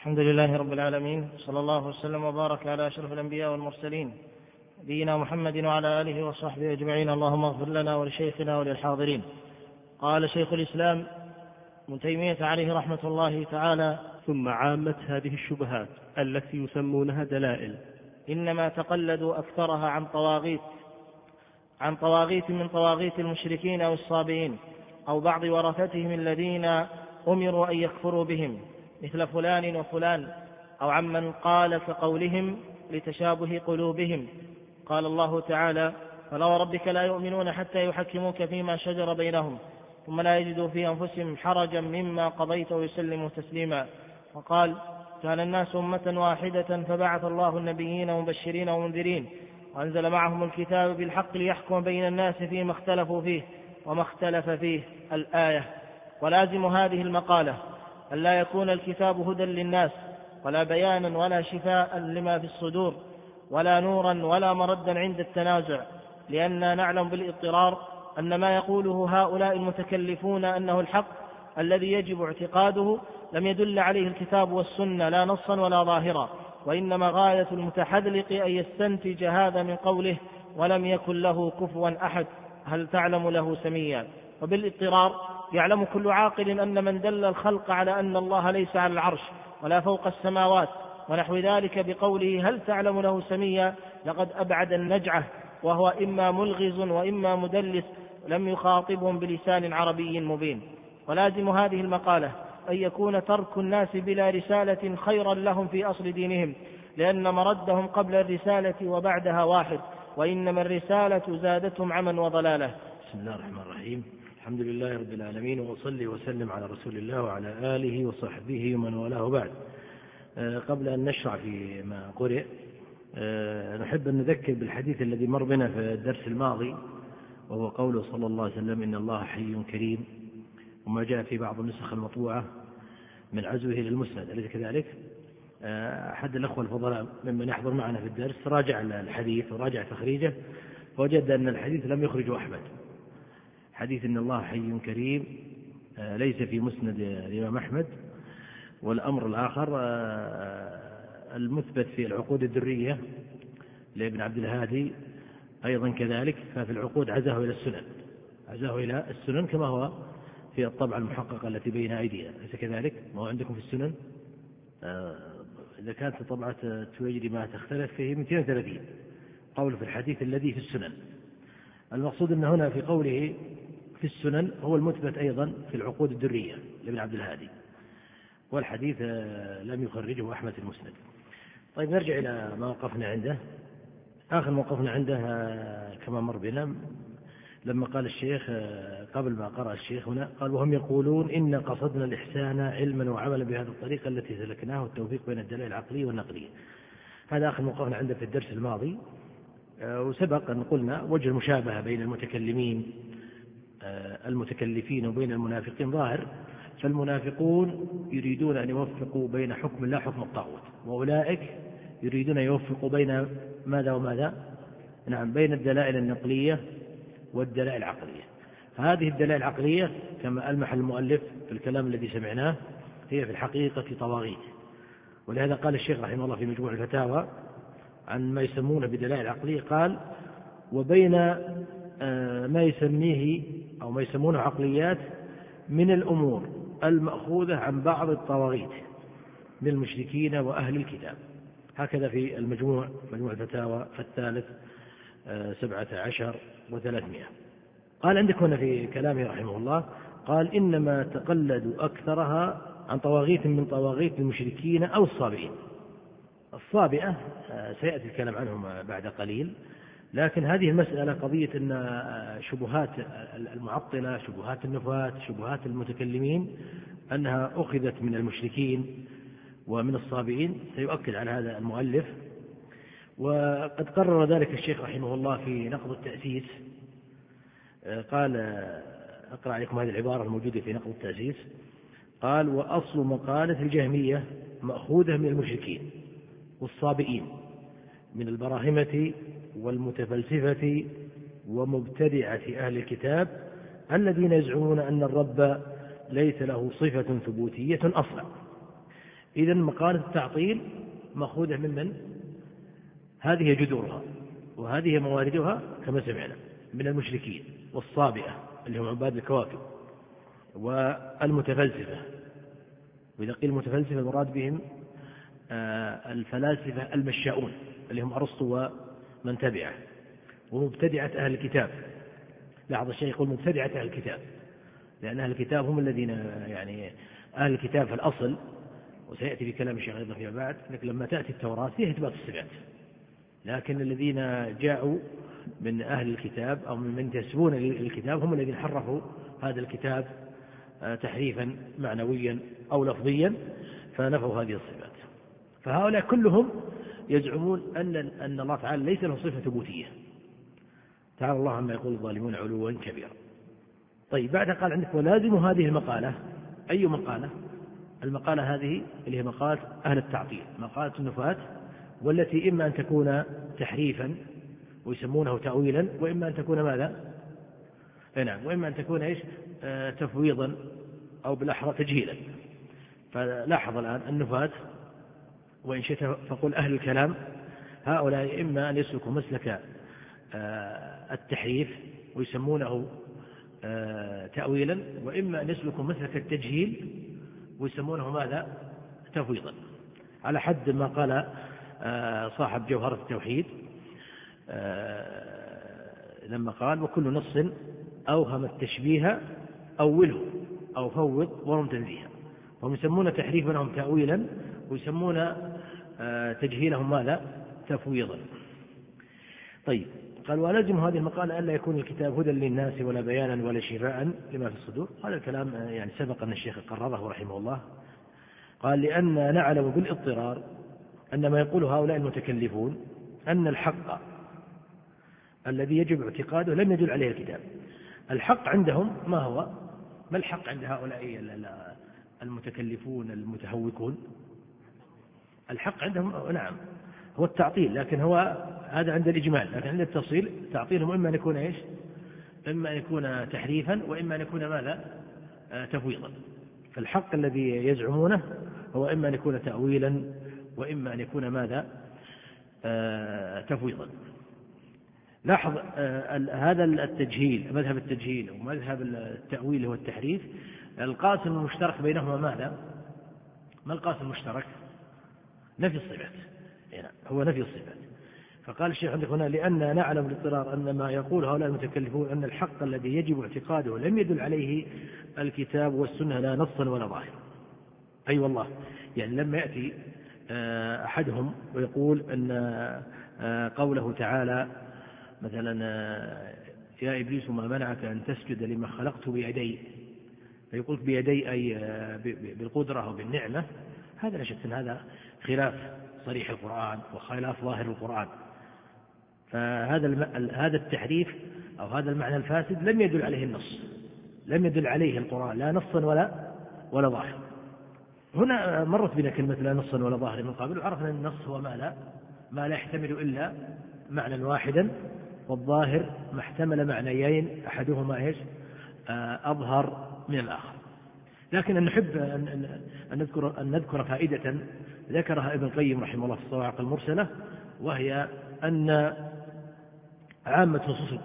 الحمد لله رب العالمين، صلى الله وسلم وبارك على أشرف الأنبياء والمرسلين نبينا محمد وعلى آله وصحبه أجمعين. اللهم اغفر لنا ولشيخنا وللحاضرين. قال شيخ الإسلام ابن تيمية عليه رحمة الله تعالى: ثم عامة هذه الشبهات التي يسمونها دلائل إنما تقلدوا أكثرها عن طواغيت من طواغيت المشركين أو الصابئين أو بعض ورثتهم الذين أمروا أن يكفروا بهم، مثل فلان وفلان، أو عمن قال كقولهم لتشابه قلوبهم. قال الله تعالى: فلا وربك لا يؤمنون حتى يحكموك فيما شجر بينهم ثم لا يجدوا في أنفسهم حرجا مما قضيت ويسلموا تسليما. وقال: كان الناس أمة واحدة فبعث الله النبيين مبشرين ومنذرين وأنزل معهم الكتاب بالحق ليحكم بين الناس فيما اختلفوا فيه وما اختلف فيه. الآية. ولازم هذه المقالة أن لا يكون الكتاب هدى للناس ولا بيانا ولا شفاء لما في الصدور ولا نورا ولا مردا عند التنازع، لأننا نعلم بالاضطرار أن ما يقوله هؤلاء المتكلفون أنه الحق الذي يجب اعتقاده لم يدل عليه الكتاب والسنة لا نصا ولا ظاهرا، وإنما غاية المتحذلق أن يستنتج هذا من قوله: ولم يكن له كفوا أحد، هل تعلم له سميا. وبالاضطرار يعلم كل عاقل أن من دل الخلق على أن الله ليس على العرش ولا فوق السماوات ونحو ذلك بقوله هل تعلم له سميا لقد أبعد النجعة، وهو إما ملغز وإما مدلس لم يخاطبهم بلسان عربي مبين. ولازم هذه المقالة أن يكون ترك الناس بلا رسالة خيرا لهم في أصل دينهم، لأن مردهم قبل الرسالة وبعدها واحد، وإنما الرسالة زادتهم عما وضلالا. بسم الله الرحمن الرحيم. الحمد لله رب العالمين، وأصلي وسلم على رسول الله وعلى آله وصحبه ومن والاه. بعد، قبل أن نشرع في ما قرئ نحب أن نذكر بالحديث الذي مر بنا في الدرس الماضي، وهو قوله صلى الله عليه وسلم: إن الله حي كريم، وما جاء في بعض النسخ المطبوعة من عزوه للمسند. أليس كذلك؟ أحد الأخوة الفضلاء ممن يحضر معنا في الدرس راجع الحديث وراجع تخريجه، فوجد أن الحديث لم يخرجه أحمد. حديث إن الله حي كريم ليس في مسند الإمام أحمد. والأمر الآخر المثبت في العقود الدرية لابن عبد الهادي أيضا كذلك، ففي العقود عزاه إلى السنن كما هو في الطبعة المحققة التي بين أيدينا. ليس كذلك؟ ما هو عندكم في السنن؟ إذا كانت طبعة تويجري ما تختلف فيه 230 قول في الحديث الذي في السنن. المقصود أن هنا في قوله في السنن هو المثبت أيضا في العقود الدرية لابن عبد الهادي، والحديث لم يخرجه أحمد المسند. طيب، نرجع إلى ما وقفنا عنده. آخر موقفنا عنده كما مر بنا لما قال الشيخ قبل ما قرأ الشيخ هنا، قال: وهم يقولون إن قصدنا الإحسان علما وعملا بهذه الطريقة التي سلكناها، والتوفيق بين الدلائل العقلية والنقلية. هذا آخر موقفنا عنده في الدرس الماضي. وسبق أن قلنا وجه المشابهة بين المتكلفين وبين المنافقين ظاهر، فالمنافقون يريدون أن يوفقوا بين حكم الله حكم الطاغوت، وأولئك يريدون أن يوفقوا بين ماذا وماذا؟ نعم، بين الدلائل النقلية والدلائل العقلية. هذه الدلائل العقلية كما ألمح المؤلف في الكلام الذي سمعناه هي في الحقيقة طواغيت، ولهذا قال الشيخ رحمه الله في مجموع الفتاوى عن ما يسمونه بدلائل عقلية، قال: وبين ما يسميه أو ما يسمونه عقليات من الأمور المأخوذة عن بعض الطواغيت من المشركين وأهل الكتاب. هكذا في مجموع الفتاوى الثالث 17 و300. قال عندك هنا في كلامه رحمه الله، قال: إنما تقلدوا أكثرها عن طواغيت من طواغيت المشركين أو الصابئين. الصابئة سيأتي الكلام عنهم بعد قليل، لكن هذه المسألة قضية أن شبهات المعطلة، شبهات النفاة، شبهات المتكلمين، أنها أخذت من المشركين ومن الصابئين، سيؤكد على هذا المؤلف. وقد قرر ذلك الشيخ رحمه الله في نقض التأسيس. قال: أقرأ عليكم هذه العبارة الموجودة في نقض التأسيس. قال: وأصل مقالة الجهمية مأخوذة من المشركين والصابئين من البراهمة والمتفلسفة ومبتدعة أهل الكتاب الذين يزعمون أن الرب ليس له صفة ثبوتية أصلا، إذن مقالة التعطيل مأخوذة من هذه جذورها وهذه مواردها كما سمعنا من المشركين والصابئة اللي هم عباد الكواكب والمتفلسفة. وإذا قيل المتفلسفة المراد بهم الفلاسفة المشاؤون اللي هم أرسطو ومن تبعه، ومبتدعة أهل الكتاب. لاحظ الشيء يقول مبتدعة أهل الكتاب، لأن أهل الكتاب هم الذين يعني أهل الكتاب في الأصل، وسيأتي في كلام الشيخ أيضا فيما بعد، لكن لما تأتي التوراة فيها إثبات الصفات، لكن الذين جاءوا من أهل الكتاب أو من ينتسبون للكتاب هم الذين حرفوا هذا الكتاب تحريفا معنويا أو لفظيا فنفوا هذه الصفات. فهؤلاء كلهم يزعمون أن الله تعالى ليس له صفة ثبوتية، تعالى الله عما يقول الظالمون علوا كبيرا. طيب بعد قال عندك ولازم هذه المقالة. أي مقالة؟ المقالة هذه اللي هي مقالة أهل التعطيل، مقالة النفاة، والتي إما أن تكون تحريفا ويسمونه تأويلا، وإما أن تكون ماذا؟ نعم، وإما أن تكون إيش؟ تفويضا أو بالأحرى تجهيلا. فلاحظ الآن النفاة وإن شئت فقل أهل الكلام، هؤلاء إما أن يسلكوا مسلك التحريف ويسمونه تأويلا، وإما أن يسلكوا مسلك التجهيل ويسمونه ماذا؟ تفويضا، على حد ما قال صاحب جوهرة التوحيد لما قال وكل نص أوهم التشبيه أوله أو فوض ورم تنزيها. هم يسمون تحريفا تأويلا، ويسمون تجهيلهم ماذا؟ تفويضا. طيب قال ولازم هذه المقالة ألا يكون الكتاب هدى للناس ولا بيانا ولا شفاء لما في الصدور. هذا الكلام يعني سبق أن الشيخ قرره رحمه الله. قال لأن نعلم بالاضطرار أن ما يقول هؤلاء المتكلفون أن الحق الذي يجب اعتقاده لم يدل عليه الكتاب. الحق عندهم ما هو؟ ما الحق عند هؤلاء المتكلفون المتهوكون؟ الحق عندهم نعم هو التعطيل، لكن هو هذا عند الإجمال، لكن عند التفصيل تعطيلهم إما أن يكون إيش؟ إما أن يكون تحريفا، وإما أن يكون ماذا؟ تفويضا. فالحق الذي يزعمونه هو إما أن يكون تأويلا، وإما أن يكون ماذا؟ تفويضا. لاحظ هذا التجهيل، مذهب التجهيل ومذهب التأويل هو التحريف، القاسم المشترك بينهما ماذا؟ ما القاسم المشترك؟ نفي الصفات. هو نفي الصفات. فقال الشيخ عندك هنا لأن نعلم بالاضطرار أن ما يقول هؤلاء المتكلفون أن الحق الذي يجب اعتقاده لم يدل عليه الكتاب والسنة لا نصا ولا ظاهرا. أي والله، يعني لما يأتي أحدهم ويقول أن قوله تعالى مثلا يا إبليس ما منعك أن تسجد لما خلقت بيدي، فيقول بيدي أي بالقدرة وبالنعمة، هذا لا شك أن هذا خلاف صريح القرآن وخلاف ظاهر القرآن. فهذا التحريف أو هذا المعنى الفاسد لم يدل عليه النص، لم يدل عليه القرآن لا نصا ولا ظاهر. هنا مرت بنا كلمة لا نصا ولا ظاهر من قبل، وعرفنا أن النص هو ما لا يحتمل إلا معنى واحدا، والظاهر ما احتمل معنيين أحدهما إيش؟ أظهر من الآخر. لكن نحب أن نذكر فائدة ذكرها ابن القيم رحمه الله في الصواعق المرسلة، وهي أن عامة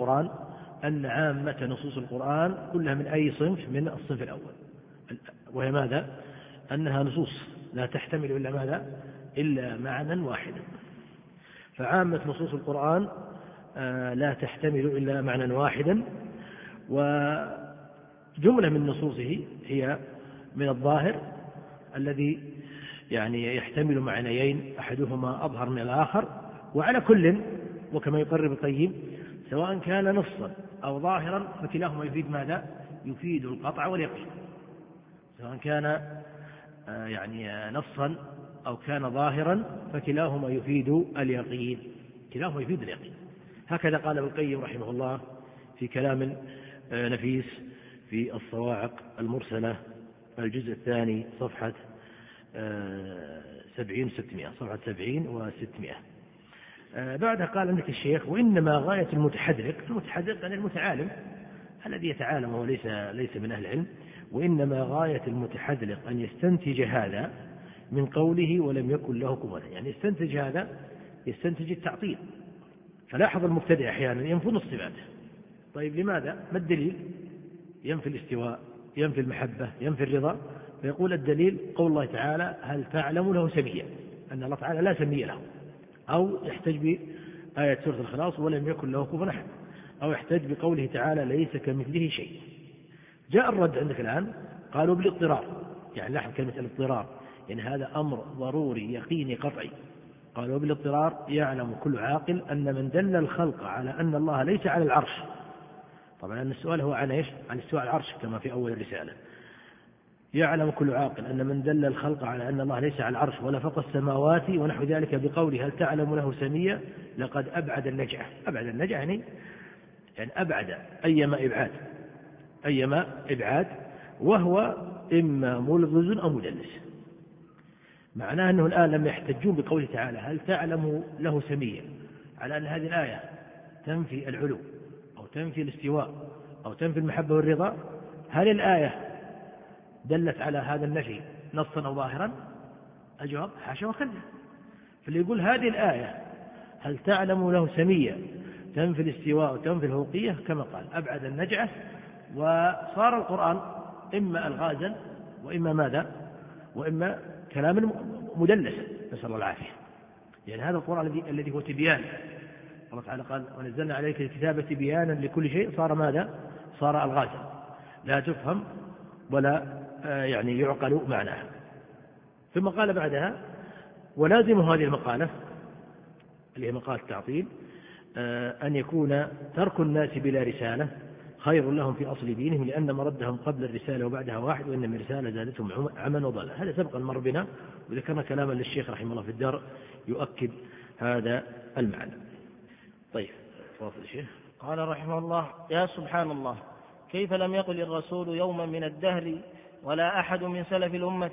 نصوص القرآن كلها من أي صنف؟ من الصنف الأول، وهي ماذا؟ أنها نصوص لا تحتمل إلا ماذا؟ إلا معنى واحدا. فعامة نصوص القرآن لا تحتمل إلا معنى واحدا، وجملة من نصوصه هي من الظاهر الذي يعني يحتمل معنيين أحدهما أظهر من الآخر. وعلى كل، وكما يقرر القيم، سواء كان نصا أو ظاهرا فكلاهما يفيد ماذا؟ يفيد القطع واليقين. سواء كان يعني نصا أو كان ظاهرا فكلاهما يفيد اليقين، كلاهما يفيد اليقين. هكذا قال ابن القيم رحمه الله في كلام نفيس في الصواعق المرسلة الجزء الثاني صفحة 70 و600. بعدها قال عندك الشيخ وإنما غاية المتحدث يعني المتعالم الذي يتعالم وليس من أهل العلم، وإنما غاية المتحدث أن يستنتج هذا من قوله ولم يكن له كفوا، يعني يستنتج هذا، يستنتج التعطيل. فلاحظ المبتدع أحيانا ينفون الصفات. طيب لماذا؟ ما الدليل؟ ينفي الاستواء، ينفي المحبة، ينفي الرضا. فيقول الدليل قول الله تعالى هل تعلم له سميا، أن الله تعالى لا سمي له، أو يحتج بآية سورة الإخلاص ولم يكن له كفوا أحد، أو يحتج بقوله تعالى ليس كمثله شيء. جاء الرد عندك الآن قالوا بالاضطرار، يعني لاحظ كلمة الاضطرار، يعني هذا أمر ضروري يقيني قطعي. قالوا بالاضطرار يعلم كل عاقل أن من دل الخلق على أن الله ليس على العرش، طبعا أن السؤال هو عن إيش؟ عن استواء على العرش كما في أول الرسالة. يعلم كل عاقل أن من دل الخلق على أن الله ليس على العرش ولا فوق السماوات ونحو ذلك بقوله هل تعلم له سميا لقد أبعد النجعة. أبعد النجعة يعني أبعد أيما إبعاد، وهو إما ملغز أو مدلس. معناه أنه الآن لما يحتجون بقوله تعالى هل تعلم له سميا على أن هذه الآية تنفي العلو أو تنفي الاستواء أو تنفي المحبة والرضا، هل الآية دلت على هذا النفي نصا أو ظاهرا؟ الجواب حاشا وكلا. فاللي يقول هذه الآية هل تعلم له سميا تنفي الاستواء وتنفي الفوقية كما قال أبعد النجعة، وصار القرآن إما ألغازا وإما ماذا؟ وإما كلام مدلس، نسأل الله العافية. يعني هذا القرآن الذي هو تبيان، الله تعالى قال ونزلنا عليك الكتاب تبيانا لكل شيء، صار ماذا؟ صار ألغازا لا تفهم ولا يعني يعقل معناها. ثم قال بعدها ولازم هذه المقالة اللي هي مقالة التعطيل أن يكون ترك الناس بلا رسالة خير لهم في أصل دينهم، لأن مردهم قبل الرسالة وبعدها واحد، وإن الرسالة زادتهم عما وضلا. هذا سبق مر بنا، وذكرنا كلاما للشيخ رحمه الله في الدار يؤكد هذا المعنى. طيب تفضل الشيخ. قال رحمه الله يا سبحان الله، كيف لم يقل الرسول يوما من الدهر ولا أحد من سلف الأمة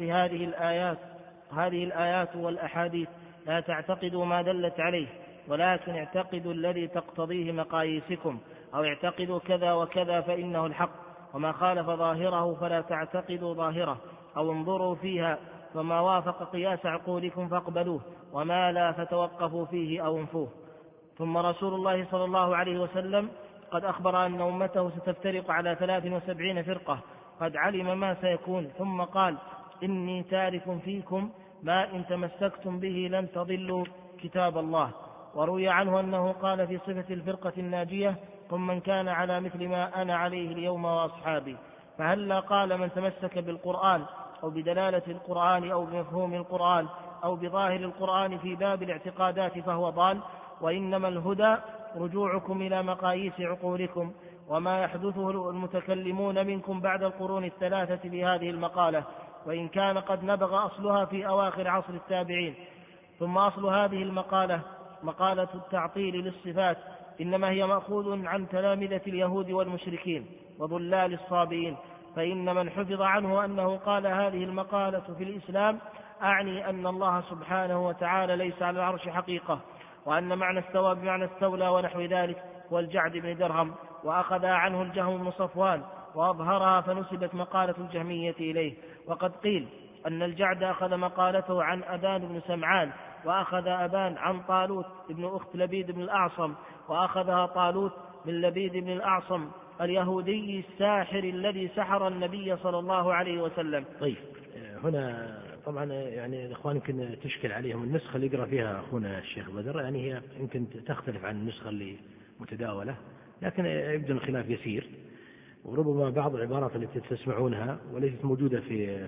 هذه الآيات والأحاديث لا تعتقدوا ما دلت عليه، ولكن اعتقدوا الذي تقتضيه مقاييسكم، أو اعتقدوا كذا وكذا فإنه الحق، وما خالف ظاهره فلا تعتقدوا ظاهره، أو انظروا فيها فما وافق قياس عقولكم فاقبلوه، وما لا فتوقفوا فيه أو انفوه. ثم رسول الله صلى الله عليه وسلم قد أخبر أن أمته ستفترق على 73 فرقة، قد علم ما سيكون، ثم قال إني تارك فيكم ما إن تمسكتم به لن تضلوا كتاب الله. وروي عنه أنه قال في صفة الفرقة الناجية ثم من كان على مثل ما أنا عليه اليوم وأصحابي. فهلا قال من تمسك بالقرآن أو بدلالة القرآن أو بمفهوم القرآن أو بظاهر القرآن في باب الاعتقادات فهو ضال، وإنما الهدى رجوعكم إلى مقاييس عقولكم، وما يحدثه المتكلمون منكم بعد القرون الثلاثة بهذه المقالة، وإن كان قد نبغ أصلها في أواخر عصر التابعين. ثم أصل هذه المقالة مقالة التعطيل للصفات إنما هي مأخوذ عن تلامذة اليهود والمشركين وضلال الصابئين، فإن من حفظ عنه أنه قال هذه المقالة في الإسلام أعني أن الله سبحانه وتعالى ليس على العرش حقيقة، وأن معنى استوى بمعنى استولى ونحو ذلك والجعد بن درهم، وأخذ عنه الجهم بن صفوان وأظهرها فنسبت مقالة الجهمية إليه. وقد قيل أن الجعد أخذ مقالته عن أبان بن سمعان، وأخذ أبان عن طالوت ابن أخت لبيد بن الأعصم، وأخذها طالوت من لبيد بن الأعصم اليهودي الساحر الذي سحر النبي صلى الله عليه وسلم. طيب هنا طبعا يعني الإخوان يمكن تشكل عليهم النسخة اللي يقرأ فيها أخونا الشيخ بدر، يعني هي يمكن تختلف عن النسخة اللي متداولة، لكن يبدو الخلاف يسير، وربما بعض العبارات التي تسمعونها وليست موجودة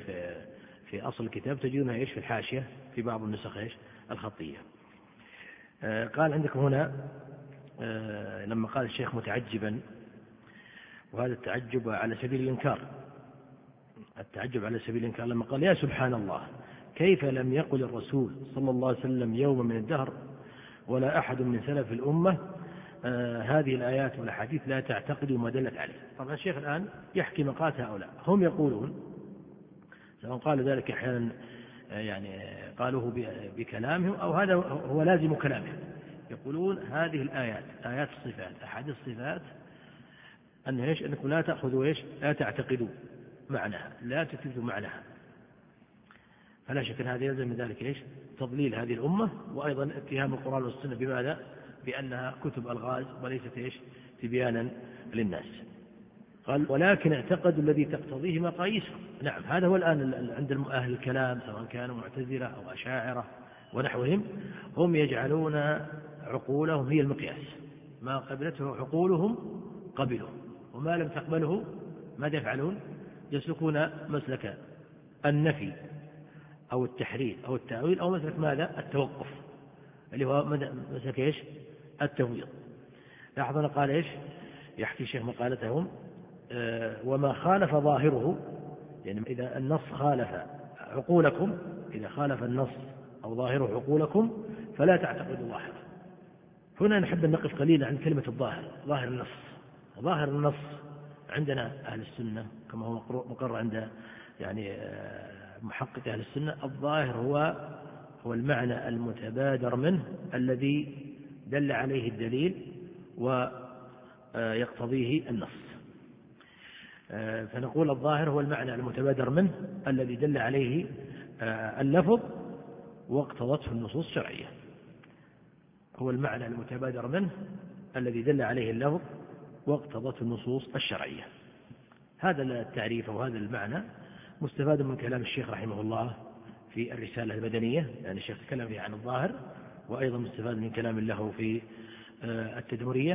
في أصل الكتاب تجدونها إيش في الحاشية في بعض النسخ إيش الخطية. قال عندكم هنا لما قال الشيخ متعجبا، وهذا التعجب على سبيل الإنكار، التعجب على سبيل الإنكار، لما قال يا سبحان الله كيف لم يقل الرسول صلى الله عليه وسلم يوم من الدهر ولا أحد من سلف الأمة هذه الآيات والأحاديث لا تعتقدوا ما دلت عليه. طبعا الشيخ الآن يحكي مقالة هؤلاء، هم يقولون سواء قال ذلك أحيانا يعني قالوه بكلامهم أو هذا هو لازم كلامهم، يقولون هذه الآيات آيات الصفات أحاديث الصفات أنكم لا تأخذوا لا تعتقدوا معناها، لا تثبتوا معناها. فلا شك أن هذا يلزم من ذلك إيش؟ تضليل هذه الأمة، وأيضا اتهام القرآن والسنة بماذا؟ بأنها كتب ألغاز وليست إيش؟ تبيانا للناس. قال ولكن اعتقدوا الذي تقتضيه مقاييسهم. نعم، هذا هو الآن عند أهل الكلام سواء كانوا معتزلة أو أشاعرة ونحوهم، هم يجعلون عقولهم هي المقياس، ما قبلته عقولهم قبلوا، وما لم تقبله ماذا يفعلون؟ يسلكون مسلك النفي أو التحريف أو التأويل أو مسلك ماذا؟ التوقف، اللي هو مسلك إيش؟ التفويض. لاحظنا قال إيش؟ يحكي الشيخ مقالتهم وما خالف ظاهره، يعني إذا النص خالف عقولكم، إذا خالف النص أو ظاهره عقولكم فلا تعتقدوا ظاهره. هنا نحب أن نقف قليلا عن كلمة الظاهر، ظاهر النص. ظاهر النص عندنا أهل السنة كما هو مقرر عند يعني محقق أهل السنة، الظاهر هو المعنى المتبادر منه الذي دل عليه الدليل ويقتضيه النص. فنقول الظاهر هو المعنى المتبادر منه الذي دل عليه اللفظ واقتضته النصوص الشرعية. هو المعنى المتبادر منه الذي دل عليه اللفظ واقتضته النصوص الشرعية. هذا التعريف وهذا المعنى مستفاد من كلام الشيخ رحمه الله في الرسالة المدنية، يعني الشيخ تكلم فيه عن الظاهر، وأيضا مستفاد من كلام له في التدمرية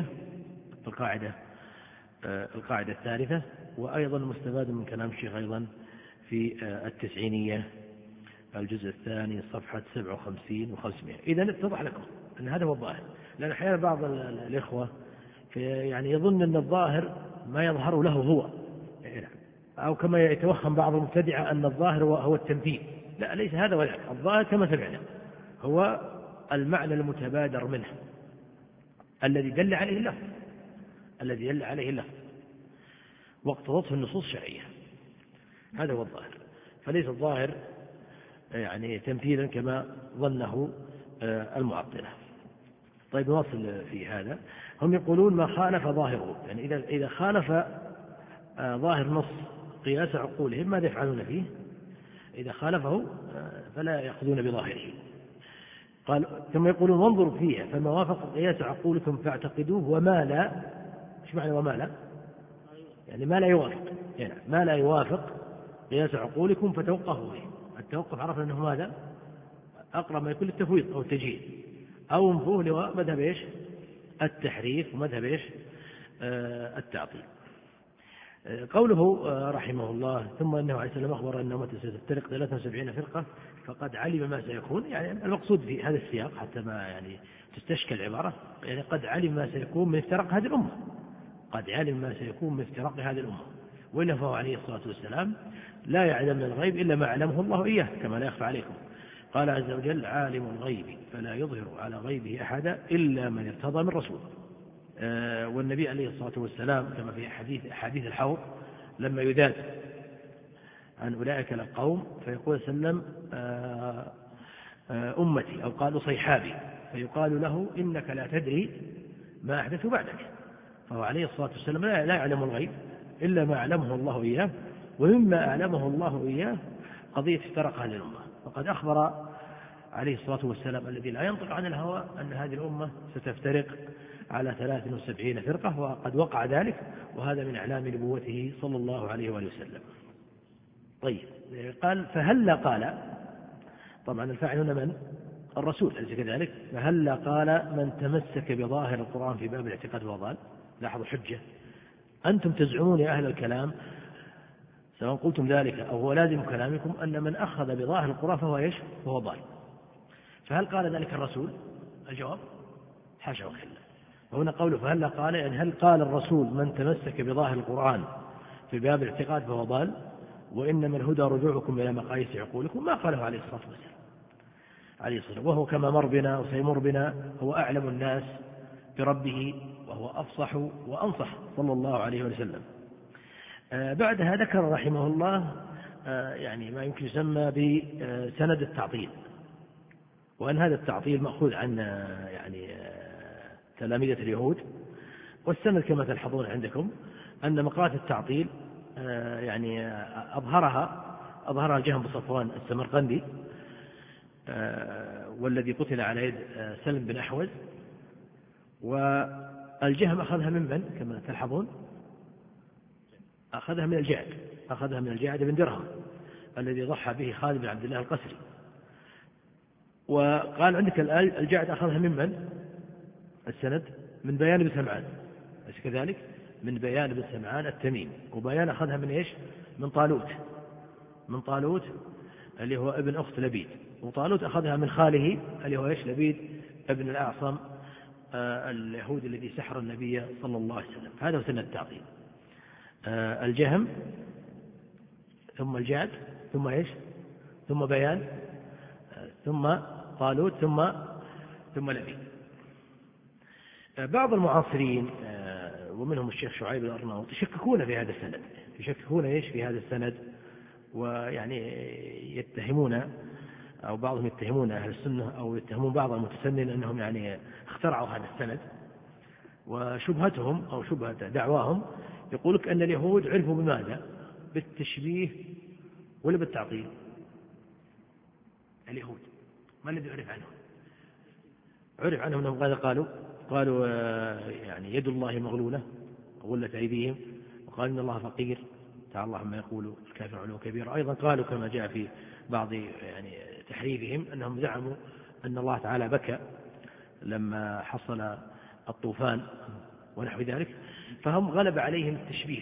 القاعدة الثالثة، وأيضا مستفاد من كلام الشيخ أيضا في التسعينية الجزء الثاني صفحة 57 و500. إذن اتضح لكم أن هذا هو الظاهر، لأن أحيانا بعض الإخوة يعني يظن أن الظاهر ما يظهر له هو، أو كما يتوهم بعض المبتدعة أن الظاهر هو التمثيل. لا، ليس هذا وذاك. الظاهر كما سمعنا هو المعنى المتبادر منه الذي دل عليه اللفظ واقتضته النصوص الشرعية. هذا هو الظاهر، فليس الظاهر يعني تمثيلا كما ظنه المعطلة. طيب نواصل في هذا. هم يقولون ما خالف ظاهره، يعني إذا خالف ظاهر نص قياس عقولهم ماذا يفعلون فيه؟ إذا خالفه فلا يأخذون بظاهره. قال ثم يقولون وانظروا فيها فما وافق قياس عقولكم فاعتقدوه وما لا. ايش معنى وما لا؟ يعني ما لا يوافق، يعني ما لا يوافق قياس عقولكم فتوقفوا به. التوقف عرفنا أنه ماذا؟ أقرب ما يكون للتفويض أو التجهيل، أو انفوه لمذهب إيش؟ التحريف ومذهب إيش؟ التعطيل. قوله رحمه الله ثم أنه عليه السلام أخبر أن أمته ستفترق 73 فرقة فقد علم ما سيكون، يعني المقصود في هذا السياق حتى ما يعني تستشكل العبارة، يعني قد علم ما سيكون من افتراق هذه الأمة، قد علم ما سيكون من افتراق هذه الأمة، وإلا فهو عليه الصلاة والسلام لا يعلم من الغيب إلا ما علمه الله إياه كما لا يخفى عليكم. قال عز وجل عالم الغيب فلا يظهر على غيبه أحدا إلا من ارتضى من رسول. والنبي عليه الصلاة والسلام كما في حديث الحوض لما يذاد عن أولئك القوم فيقول سلم أمتي أو قالوا صيحابي، فيقال له إنك لا تدري ما أحدث بعدك. فهو عليه الصلاة والسلام لا يعلم الغيب إلا ما علمه الله إياه، ومما أعلمه الله إياه قضية افتراق هذه الأمة. وقد أخبر عليه الصلاة والسلام الذي لا ينطق عن الهوى أن هذه الأمة ستفترق على 73 فرقة، وقد وقع ذلك، وهذا من أعلام نبوته صلى الله عليه وآله وسلم. طيب قال فهل قال، طبعا الفاعل هنا من؟ الرسول، أليس كذلك؟ فهل قال من تمسك بظاهر القرآن في باب الاعتقاد وضال. لاحظوا حجة، أنتم تزعمون يا أهل الكلام سواء قلتم ذلك أو هو لازم كلامكم أن من أخذ بظاهر القرآن فهو إيش؟ فهو ضال. فهل قال ذلك الرسول؟ الجواب حاشا وكلا. وهنا قوله فهل قال، يعني هل قال الرسول من تمسك بظاهر القرآن في باب الاعتقاد فهو ضال وإنما الهدى رجوعكم إلى مقاييس عقولكم؟ ما قاله عليه الصلاة والسلام عليه الصلاة، وهو كما مر بنا وسيمر بنا هو أعلم الناس بربه وهو أفصح وأنصح صلى الله عليه وسلم. بعدها ذكر رحمه الله يعني ما يمكن يسمى بسند التعطيل، وأن هذا التعطيل مأخوذ عن يعني تلاميذة اليهود. والسند كما تلحظون عندكم أن مقالات التعطيل يعني أظهرها وأظهرها الجهم بن صفوان السمرقندي، والذي قتل على يد سلم بن أحوز. والجهم أخذها من كما تلحظون؟ أخذها من الجعد بن درهم الذي ضحى به خالد بن عبد الله القسري. وقال عندك الجعد أخذها من السند؟ من بيان بن سمعان، أليس كذلك؟ من بيان بن سمعان التميمي. وبيان أخذها من إيش؟ من طالوت اللي هو ابن أخت لبيد. وطالوت أخذها من خاله اللي هو إيش؟ لبيد ابن الأعصم اليهودي الذي سحر النبي صلى الله عليه وسلم. هذا هو سنة التعطيل. الجهم ثم الجعد ثم إيش؟ ثم بيان ثم طالوت ثم لبيد. بعض المعاصرين ومنهم الشيخ شعيب الأرناؤوط يشككون في هذا السند، يشككون إيش في هذا السند، ويعني يتهمون أو بعضهم يتهمون أهل السنة أو يتهمون بعض المتسنن أنهم يعني اخترعوا هذا السند. وشبهتهم أو شبهة دعواهم يقولك أن اليهود عرفوا بماذا؟ بالتشبيه ولا بالتعطيل؟ اليهود ما الذي عرف عنهم؟ عرف عنهم أنهم ماذا قالوا يعني يد الله مغلولة غلت أيديهم، وقال إن الله فقير تعالى الله عما يقول الكافر علو كبير. أيضا قالوا كما جاء في بعض يعني تحريفهم أنهم زعموا أن الله تعالى بكى لما حصل الطوفان ونحو ذلك، فهم غلب عليهم التشبيه.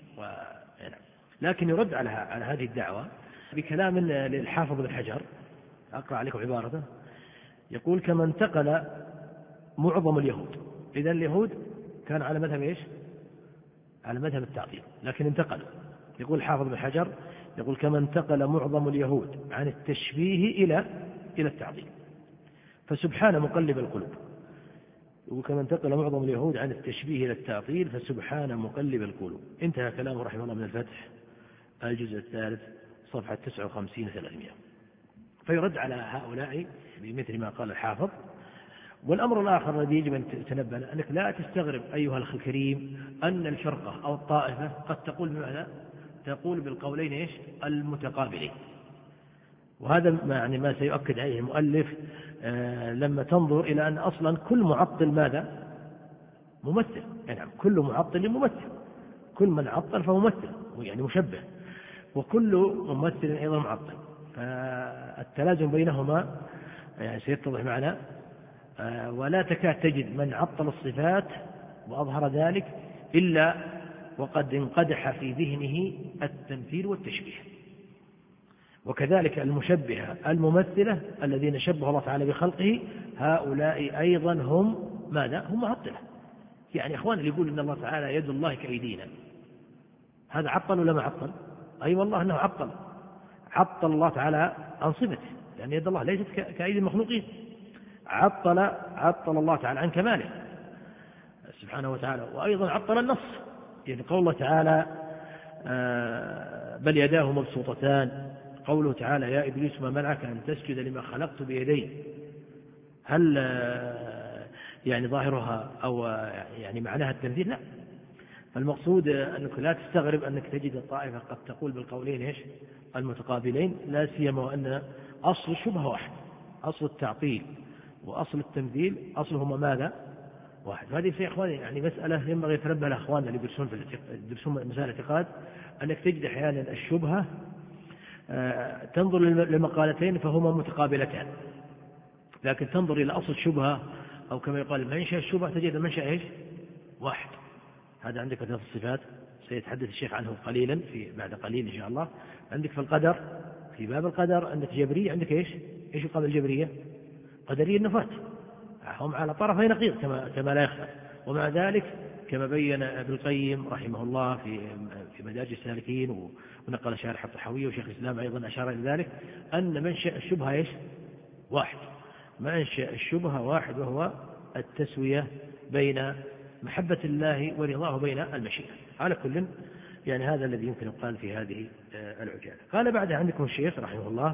لكن يرد على هذه الدعوة بكلام للحافظ بن حجر، أقرأ عليكم عبارته، يقول: كما انتقل معظم اليهود. إذن اليهود كان على مذهب إيش؟ على مذهب التعطيل، لكن انتقل. يقول الحافظ بن حجر يقول: كما انتقل معظم اليهود عن التشبيه إلى التعطيل فسبحان مقلب القلوب. يقول: كما انتقل معظم اليهود عن التشبيه إلى التعطيل فسبحان مقلب القلوب. انتهى كلامه رحمه الله من الفتح الجزء الثالث صفحة 59-300. فيرد على هؤلاء بمثل ما قال الحافظ. والأمر الآخر الذي يجب أن تتنبه له أنك لا تستغرب أيها الأخ الكريم أن الفرقة أو الطائفة قد تقول بماذا؟ تقول بالقولين إيش؟ المتقابلين. وهذا ما سيؤكد عليه المؤلف لما تنظر إلى أن أصلا كل معطل ماذا؟ ممثل. يعني كل معطل ممثل، كل من عطل فهو ممثل يعني مشبه، وكل ممثل أيضا معطل. فالتلازم بينهما يعني سيتضح معنا. ولا تكاد تجد من عطل الصفات وأظهر ذلك إلا وقد انقدح في ذهنه التمثيل والتشبيه. وكذلك المشبهة الممثلة الذين شبه الله تعالى بخلقه، هؤلاء أيضا هم ماذا؟ هم معطلة. يعني إخوان اللي يقول إن الله تعالى يد الله كأيدينا، هذا عطل ولا ما عطل؟ أي والله أنه عطل الله تعالى عن صفته، لأن يد الله ليست كأيدي المخلوقين. عطل الله تعالى عن كماله سبحانه وتعالى. وأيضا عطل النص، يعني قول الله تعالى بل يداه مبسوطتان، قوله تعالى يا إبليس ما منعك أن تسجد لما خلقت بيدي، هل يعني ظاهرها أو يعني معناها التمثيل؟ لا. فالمقصود أنك لا تستغرب أنك تجد الطائفة قد تقول بالقولين إيش؟ المتقابلين، لا سيما وأن أصل الشبهة واحد، أصل التعطيل وأصل التمثيل أصلهما ماذا؟ واحد. هذه يا إخواني يعني مسألة ينبغي يتنبه لها إخواننا اللي يدرسون مسائل الاعتقاد، أنك تجد أحيانا الشبهة تنظر لمقالتين فهما متقابلتان، لكن تنظر إلى أصل الشبهة أو كما يقال منشأ الشبهة تجد المنشأ إيش؟ واحد. هذا عندك في الصفات سيتحدث الشيخ عنه قليلا بعد قليل إن شاء الله. عندك في القدر، في باب القدر عندك جبرية، عندك إيش يقال الجبرية؟ قدرية النفاة، هم على طرفي نقيض كما لا يخفى. ومع ذلك كما بين ابن القيم رحمه الله في مدارج السالكين، ونقل شارح الطحاوية وشيخ الإسلام أيضا أشار إلى ذلك، أن منشأ الشبهة إيش؟ واحد. منشأ الشبهة واحد، وهو التسوية بين محبة الله ورضاه بين المشيئة. على كل يعني هذا الذي يمكن قال في هذه العجالة. قال بعدها عندكم الشيخ رحمه الله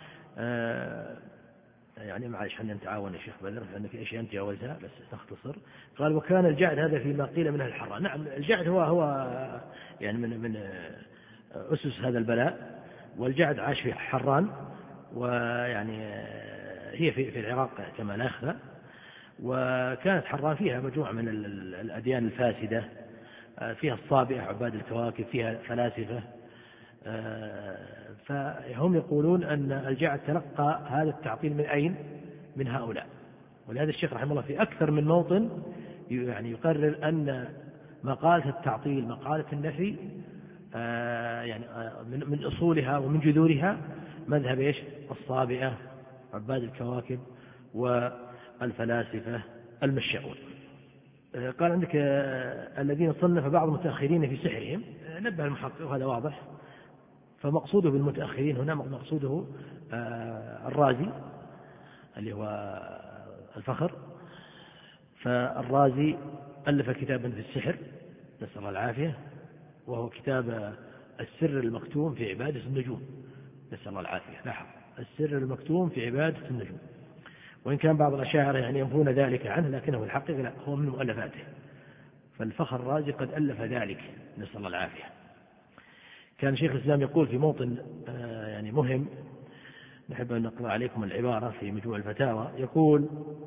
يعني معلش خلينا نتعاون يا شيخ بدر، لأن في أشياء نتجاوزها بس نختصر. قال وكان الجعد هذا فيما قيل منه الحراء. نعم الجعد هو يعني من أسس هذا البلاء، والجعد عاش في حران، ويعني هي في العراق كما لا يخفى. وكانت حران فيها مجموعة من الأديان الفاسدة، فيها الصابئة عباد الكواكب، فيها فلاسفة. فهم يقولون أن الجعد تلقى هذا التعطيل من أين؟ من هؤلاء. ولهذا الشيخ رحمه الله في أكثر من موطن يعني يقرر أن مقالة التعطيل مقالة النفي يعني من أصولها ومن جذورها مذهب إيش؟ الصابئة عباد الكواكب والفلاسفة المشاؤون. قال عندك الذين صنف بعض المتأخرين في سحرهم، نبه المحقق وهذا واضح. فمقصوده بالمتأخرين هنا مقصوده الرازي اللي هو الفخر. فالرازي ألف كتابا في السحر نسأل الله العافية، وهو كتاب السر المكتوم في عبادة النجوم، نسأل الله العافية. لاحظ السر المكتوم في عبادة النجوم، وإن كان بعض الأشاعرة يعني ينفون ذلك عنه، لكنه الحقيقة لا، هو من مؤلفاته. فالفخر الرازي قد ألف ذلك نسأل الله العافية. كان شيخ الإسلام يقول في موطن يعني مهم، نحب أن نقرأ عليكم العبارة في مجموع الفتاوى، يقول: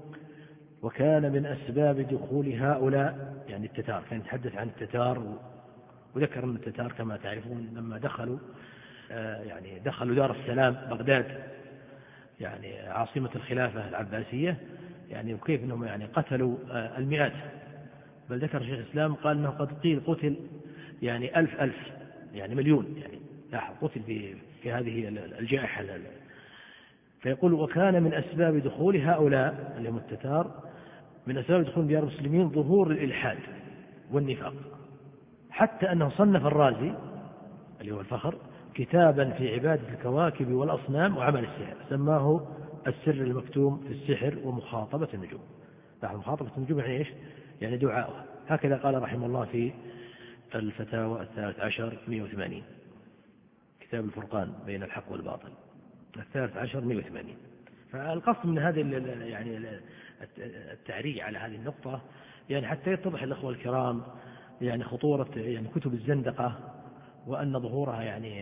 وكان من أسباب دخول هؤلاء، يعني التتار، كان يتحدث عن التتار، وذكر أن التتار كما تعرفون لما دخلوا يعني دخلوا دار السلام بغداد، يعني عاصمة الخلافة العباسية، يعني وكيف أنهم يعني قتلوا المئات. بل ذكر شيخ الإسلام قال أنه قد قتل يعني ألف يعني مليون، يعني لاحظ قتل في هذه الجائحة. فيقول: وكان من أسباب دخول هؤلاء اللي هم التتار، من أسباب دخول ديار المسلمين ظهور الإلحاد والنفاق، حتى أنه صنف الرازي اللي هو الفخر كتابا في عبادة الكواكب والأصنام وعمل السحر، سماه السر المكتوم في السحر ومخاطبة النجوم. مخاطبة النجوم يعني إيش؟ يعني دعاء. هكذا قال رحمه الله في الفتاوى 13 180، كتاب الفرقان بين الحق والباطل 13 180. فالقصد من هذه يعني التعريج على هذه النقطة يعني حتى يتضح الأخوة الكرام يعني خطورة يعني كتب الزندقة، وأن ظهورها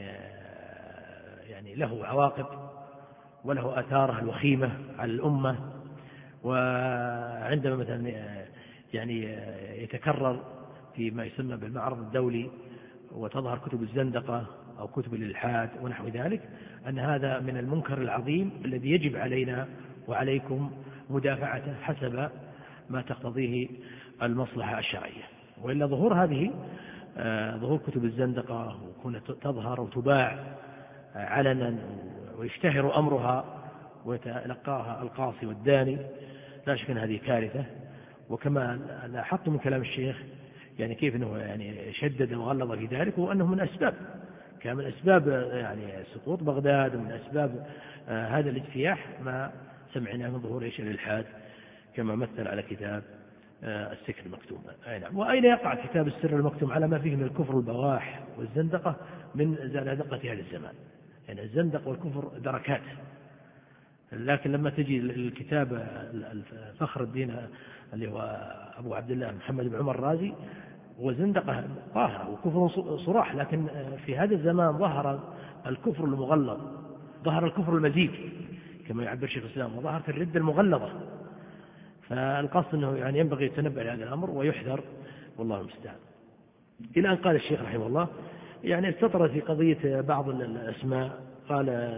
يعني له عواقب وله آثارها الوخيمة على الأمة. وعندما مثلا يعني يتكرر فيما يسمى بالمعرض الدولي وتظهر كتب الزندقة أو كتب الإلحاد ونحو ذلك، أن هذا من المنكر العظيم الذي يجب علينا وعليكم مدافعته حسب ما تقتضيه المصلحة الشرعية. وإلا ظهور كتب الزندقة وكون تظهر وتباع علنا ويشتهر أمرها ويتلقاها القاصي والداني، لا شك أن هذه كارثة. وكما لاحظت من كلام الشيخ يعني كيف أنه يعني شدد وغلظ في ذلك، وأنه من أسباب كان من أسباب يعني سقوط بغداد، ومن أسباب هذا الاجتياح ما سمعنا من ظهور الإلحاد كما مثل على كتاب السكر المكتوم. نعم. وأين يقع كتاب السر المكتوم على ما فيه من الكفر البواح والزندقة من زنادقة هذا الزمان. يعني الزندق والكفر دركات، لكن لما تجي الكتاب فخر الدين اللي هو أبو عبد الله محمد بن عمر الرازي، وزندقة ظاهرة وكفر صراح، لكن في هذا الزمان ظهر الكفر المغلظ، ظهر الكفر المزيد كما يعبر شيخ الإسلام، وظهرت الردة المغلظة. فالقصد أنه يعني ينبغي يتنبأ لهذا الأمر ويحذر، والله المستعان. إلى أن قال الشيخ رحمه الله يعني استطرد في قضية بعض الأسماء، قال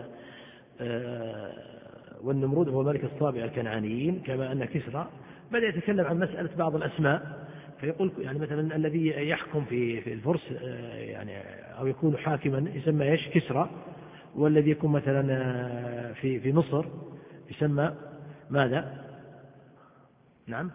والنمرود هو ملك الصابئة الكنعانيين، كما أن كسرى بدأ يتكلم عن مسألة بعض الأسماء، فيقول يعني مثلا الذي يحكم في الفرس يعني أو يكون حاكما يسمى إيش؟ كسرى. والذي يكون مثلا في مصر يسمى ماذا؟ نعم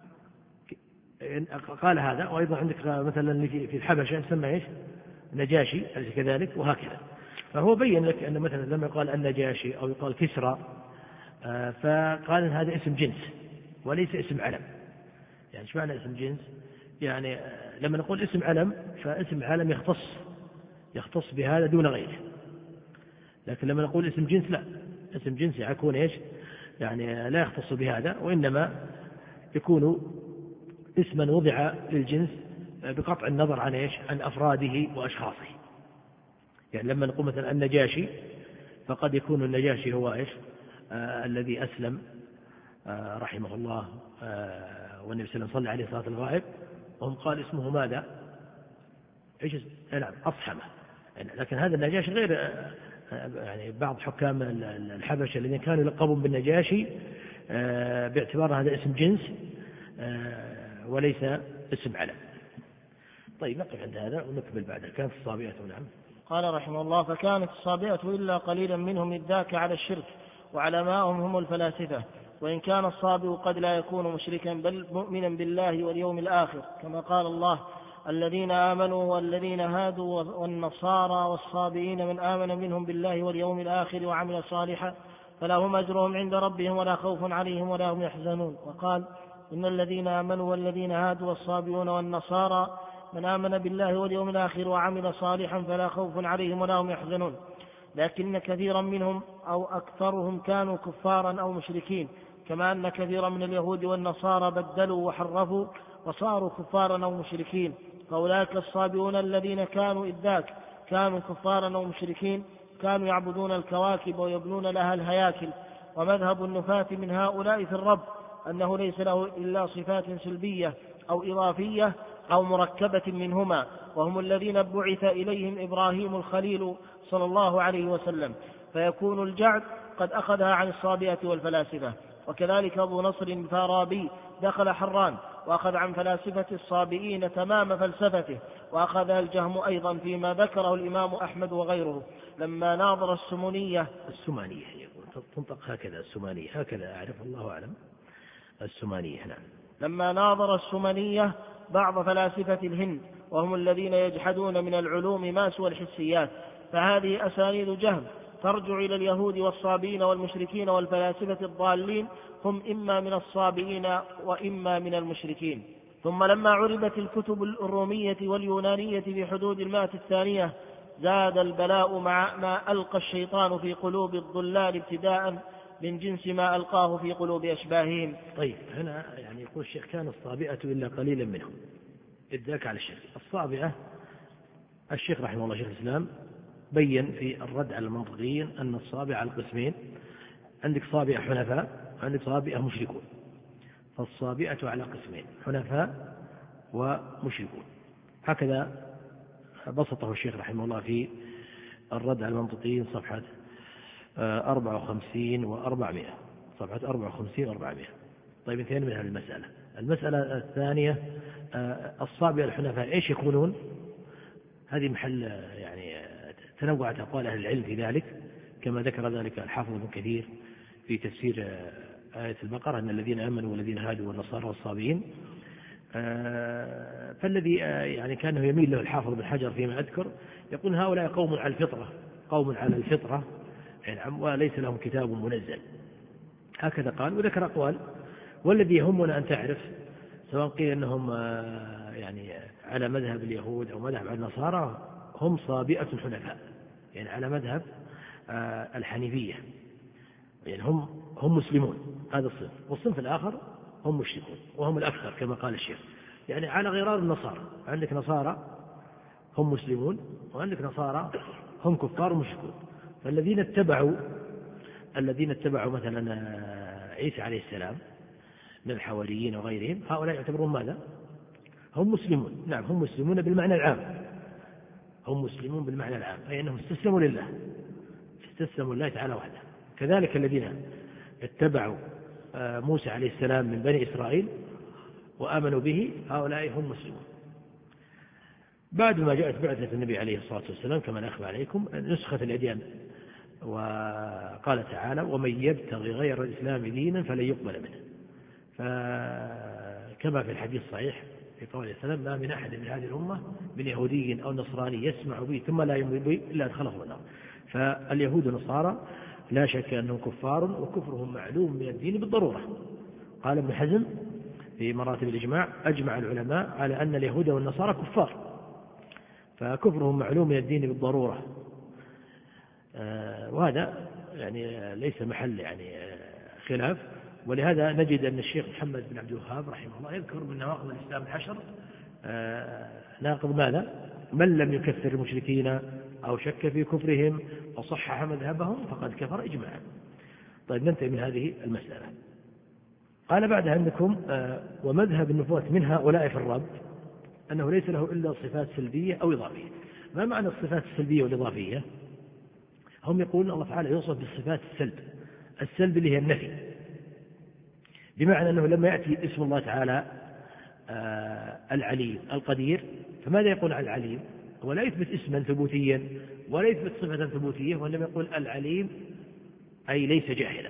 قال هذا. وأيضا عندك مثلا في الحبشة يسمى إيش؟ نجاشي، أليس كذلك؟ وهكذا. فهو بين لك أن مثلا لما يقال النجاشي أو يقال كسرى فقال إن هذا اسم جنس وليس اسم علم. يعني ايش معنى اسم جنس؟ يعني لما نقول اسم علم فاسم علم يختص بهذا دون غيره، لكن لما نقول اسم جنس لا، اسم جنس يكون ايش؟ يعني لا يختص بهذا، وإنما يكون اسما وضع للجنس بقطع النظر عن ايش؟ عن أفراده وأشخاصه. يعني لما نقول مثلا النجاشي فقد يكون النجاشي هو إيش؟ الذي أسلم رحمه الله، والنبي صلى الله عليه وسلم صلى عليه صلاة الغائب، وهم قال اسمه ماذا؟ إيش؟ نعم أصحمة. لكن هذا النجاشي غير يعني بعض حكام الحبشة الذين كانوا يلقبون بالنجاشي باعتبار هذا اسم جنس وليس اسم علم. طيب نقف عند هذا ونكمل بعد. كانت الصابئة. نعم. قال رحمه الله: فكانت الصابئة إلا قليلا منهم إذاك على الشرك، وعلماؤهم هم الفلاسفة. وإن كان الصابئ قد لا يكون مشركا بل مؤمنا بالله واليوم الآخر، كما قال الله: الذين آمنوا والذين هادوا والنصارى والصابئين من آمن منهم بالله واليوم الآخر وعمل صالحا فلهم أجرهم عند ربهم ولا خوف عليهم ولا هم يحزنون. وقال: إن الذين آمنوا والذين هادوا والصابئون والنصارى من آمن بالله واليوم الآخر وعمل صالحا فلا خوف عليهم ولا هم يحزنون. لكن كثيرا منهم أو أكثرهم كانوا كفارا أو مشركين، كما أن كثيرا من اليهود والنصارى بدلوا وحرفوا وصاروا كفارا أو مشركين. فأولئك الصابئون الذين كانوا إذ ذاك كانوا كفارا أو مشركين، كانوا يعبدون الكواكب ويبنون لها الهياكل. ومذهب النفاة من هؤلاء في الرب أنه ليس له إلا صفات سلبية أو إضافية أو مركبة منهما، وهم الذين بعث إليهم إبراهيم الخليل صلى الله عليه وسلم، فيكون الجعد قد أخذها عن الصابئة والفلاسفة. وكذلك أبو نصر الفارابي دخل حران وأخذ عن فلاسفة الصابئين تمام فلسفته، وأخذها الجهم أيضا فيما ذكره الإمام أحمد وغيره لما ناظر السمانية تنطق هكذا السمانية، هكذا أعرف، الله أعلم. السمانية. نعم. لما ناظر السمانية بعض فلاسفة الهند، وهم الذين يجحدون من العلوم ما سوى الحسيات. فهذه أسانيد جهم ترجع إلى اليهود والصابئين والمشركين والفلاسفة الضالين، هم إما من الصابئين وإما من المشركين. ثم لما عربت الكتب الرومية واليونانية في حدود 100 الثانية زاد البلاء مع ما ألقى الشيطان في قلوب الضلال ابتداء من جنس ما ألقاه في قلوب أشباههم. طيب هنا يعني يقول الشيخ: كان الصابئة إلا قليلا منهم إذ ذاك على الشرك. الصابئة الشيخ رحمه الله شيخ الإسلام بين في الرد على المنطقيين أن الصابئة على القسمين: عندك صابئة حنفاء وعندك صابئة مشركون. فالصابئة على قسمين: حنفاء ومشركون. هكذا بسطه الشيخ رحمه الله في الرد على المنطقيين صفحة 54 و400. صفحة 54 و400. طيب انتهينا من هذه المسألة. المسألة الثانية: الصابئة الحنفاء ايش يكونون؟ هذه محل يعني تنوعت أقوال أهل العلم في ذلك، كما ذكر ذلك الحافظ ابن كثير في تفسير آية البقرة: أن الذين آمنوا والذين هادوا والنصارى والصابئين. فالذي يعني كانه يميل له الحافظ بن حجر فيما أذكر يقول: هؤلاء قوم على الفطرة، قوم على الفطرة يعني وليس لهم كتاب منزل. هكذا قال. وذكر أقوال. والذي يهمنا أن تعرف سواء قيل أنهم يعني على مذهب اليهود أو مذهب النصارى هم صابئة حنفاء، يعني على مذهب الحنيفية، يعني هم مسلمون. هذا الصنف. والصنف الآخر هم مشركون وهم الأكثر كما قال الشيخ، يعني على غرار النصارى. عندك نصارى هم مسلمون وعندك نصارى هم كفار ومشركون. فالذين اتبعوا مثلا عيسى عليه السلام من الحواريين وغيرهم، هؤلاء يعتبرون ماذا؟ هم مسلمون. نعم، هم مسلمون بالمعنى العام. هم مسلمون بالمعنى العام، أي أنهم استسلموا لله، استسلموا لله تعالى وحده. كذلك الذين اتبعوا موسى عليه السلام من بني إسرائيل وآمنوا به، هؤلاء هم مسلمون. بعد ما جاءت بعثة النبي عليه الصلاة والسلام كما نخبر عليكم نسخة الأديان، وقال تعالى: ومن يبتغي غير الإسلام دينا فلن يقبل منه. فكما في الحديث الصحيح في قوله السلام: ما من أحد من هذه الأمة من يهودي أو نصراني يسمع به ثم لا يؤمن به إلا أدخله النار. فاليهود والنصارى لا شك أنهم كفار، وكفرهم معلوم من الدين بالضرورة. قال ابن حزم في مراتب الإجماع: أجمع العلماء على أن اليهود والنصارى كفار، فكفرهم معلوم من الدين بالضرورة. وهذا يعني ليس محل يعني خلاف. ولهذا نجد أن الشيخ محمد بن عبد الوهاب رحمه الله يذكر من نواقض الإسلام العشر ناقض ماذا؟ من لم يكفر المشركين أو شك في كفرهم وصحح مذهبهم فقد كفر إجماعا. طيب ننتهي من هذه المسألة. قال بعد عندكم ومذهب النبوة من هؤلاء في الرب أنه ليس له إلا صفات سلبية أو إضافية. ما معنى الصفات السلبية والإضافية؟ هم يقولون الله تعالى يوصف بالصفات السلب اللي هي النفي، بمعنى أنه لما يأتي اسم الله تعالى العليم القدير، فماذا يقول على العليم؟ هو لا يثبت اسما ثبوتيا ولا يثبت صفة ثبوتية، وإنما يقول العليم أي ليس جاهلا،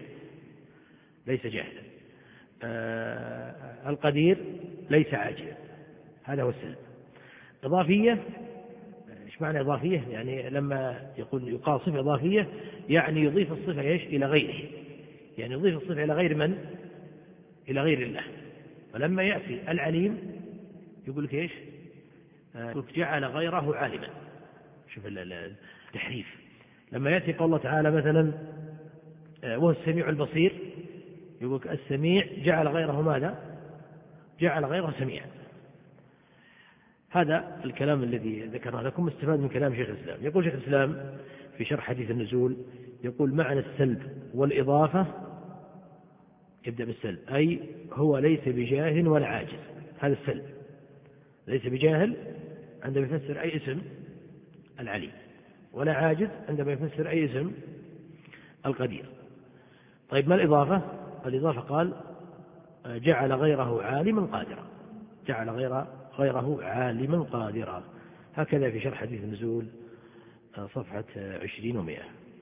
القدير ليس عاجلا. هذا هو السلب. إضافية، إيش معنى إضافية؟ يعني لما يقال صفة إضافية يعني يضيف الصفة إلى غيره، يعني يضيف الصفة إلى غير من؟ إلى غير الله. ولما يأتي العليم يقول لك إيش؟ جعل غيره عالما. شوف التحريف. لما يأتي قول الله تعالى مثلا وهو السميع البصير، يقول لك السميع جعل غيره ماذا؟ جعل غيره سميعا. هذا الكلام الذي ذكرناه لكم استفاد من كلام شيخ الإسلام. يقول شيخ الإسلام في شرح حديث النزول، يقول معنى السلب والإضافة، يبدأ بالسلب، أي هو ليس بجاهل ولا عاجز. هذا السلب، ليس بجاهل عندما يفسر أي اسم العليم، ولا عاجز عندما يفسر أي اسم القدير. طيب ما الإضافة؟ الإضافة قال جعل غيره عالما قادرا، جعل غيره عالما قادرا. هكذا في شرح حديث النزول صفحة 20 و100.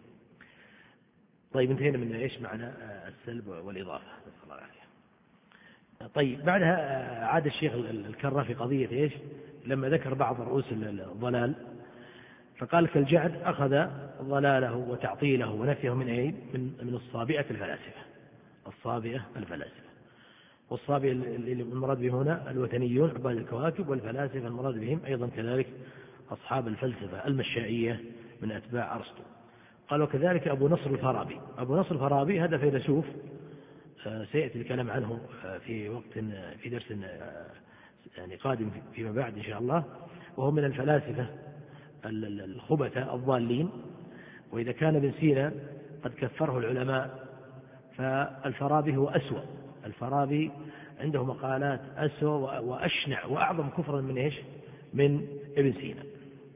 طيب انتهينا من إيش معنى السلب والإضافة، نسأل الله العافية. طيب بعدها عاد الشيخ الكرة في قضية إيش؟ لما ذكر بعض رؤوس الضلال فقال كالجعد أخذ ضلاله وتعطيله ونفيه من أين؟ من الصابئة الفلاسفة. والصابئة اللي المراد به هنا الوثنيون عباد الكواكب، والفلاسفة المراد بهم أيضا كذلك أصحاب الفلسفة المشائية من أتباع أرسطو. قال وكذلك أبو نصر الفارابي هذا فيلسوف سيأتي الكلام عنه في درس يعني قادم فيما بعد إن شاء الله، وهو من الفلاسفة الخبثة الضالين. وإذا كان ابن سينا قد كفره العلماء، فالفارابي هو أسوأ. الفارابي عنده مقالات أسوأ وأشنع وأعظم كفرا من إيش؟ من ابن سينا.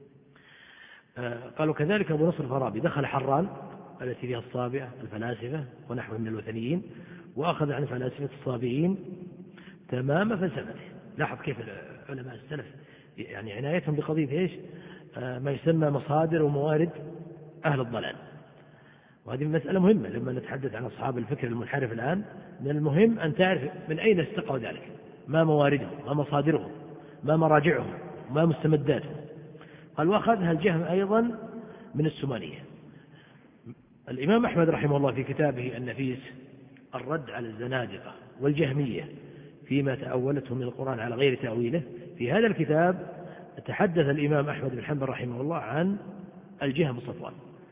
قالوا كذلك أبو نصر الفارابي دخل حران التي فيها الصابئة الفلاسفة ونحو من الوثنيين، وأخذ عن فلاسفة الصابئين تمام فلسفته. لاحظ كيف علماء السلف يعني عنايتهم بقضية إيش؟ ما يسمى مصادر وموارد أهل الضلال. وهذه مسألة مهمة لما نتحدث عن أصحاب الفكر المنحرف الآن. من المهم أن تعرف من أين استقوا ذلك، ما مواردهم، ما مصادرهم، ما مراجعهم، ما مستمداتهم. قال وأخذها الجهم أيضا من السمانية. الإمام أحمد رحمه الله في كتابه النفيس الرد على الزنادقة والجهمية فيما تأولته من القرآن على غير تأويله، في هذا الكتاب تحدث الإمام أحمد بن حنبل رحمه الله عن الجهم صفوان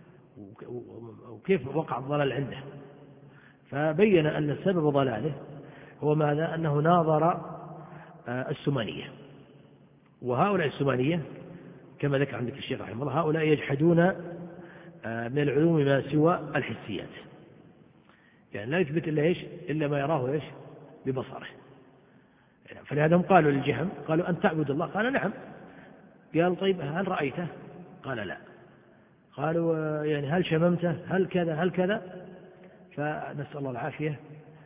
وكيف وقع الضلال عنده، فبين أن سبب ضلاله هو ماذا؟ أنه ناظر السمانية. وهؤلاء السمانية كما ذكر عندك الشيخ رحمه الله هؤلاء يجحدون من العلوم ما سوى الحسيات، يعني لا يثبت إلا ما يراه إيش؟ ببصره. فلهذا هم قالوا للجهم قالوا أن تعبد الله، قال نعم. قال طيب هل رأيته؟ قال لا. قالوا يعني هل شممته؟ هل كذا؟ فنسأل الله العافية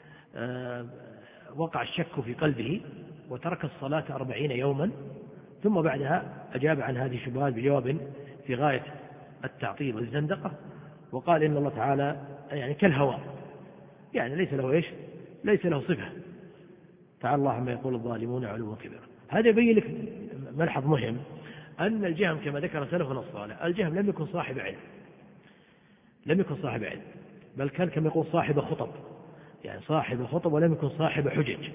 وقع الشك في قلبه وترك الصلاة 40 يوما، ثم بعدها أجاب عن هذه الشبهات بجواب في غاية التعطيل والزندقة، وقال إن الله تعالى يعني كالهواء، يعني ليس له إيش؟ ليس له صفة. تعالى الله عما يقول الظالمون علوا كبيرا. هذا يبين لك ملحظ مهم، أن الجهم كما ذكر سلفنا الصالح الجهم لم يكن صاحب علم، بل كان كما يقول صاحب خطب، يعني صاحب خطب ولم يكن صاحب حجج.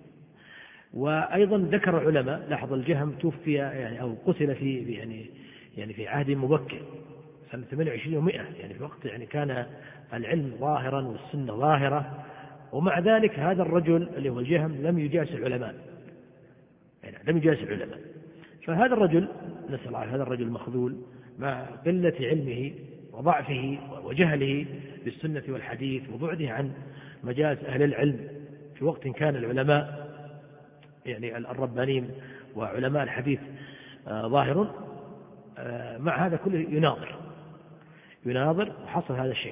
وأيضا ذكر العلماء لاحظ الجهم توفي يعني أو قتل في في عهد مبكر سنة 28 و100، يعني في وقت يعني كان العلم ظاهرا والسنة ظاهرة، ومع ذلك هذا الرجل اللي هو الجهم لم يجالس العلماء، يعني لم يجالس العلماء. فهذا الرجل نسأل الله، هذا الرجل مخذول مع قلة علمه وضعفه وجهله بالسنة والحديث وبعده عن مجالس أهل العلم في وقت كان العلماء يعني الربانيين وعلماء الحديث ظاهر، مع هذا كله يناظر وحصل هذا الشك.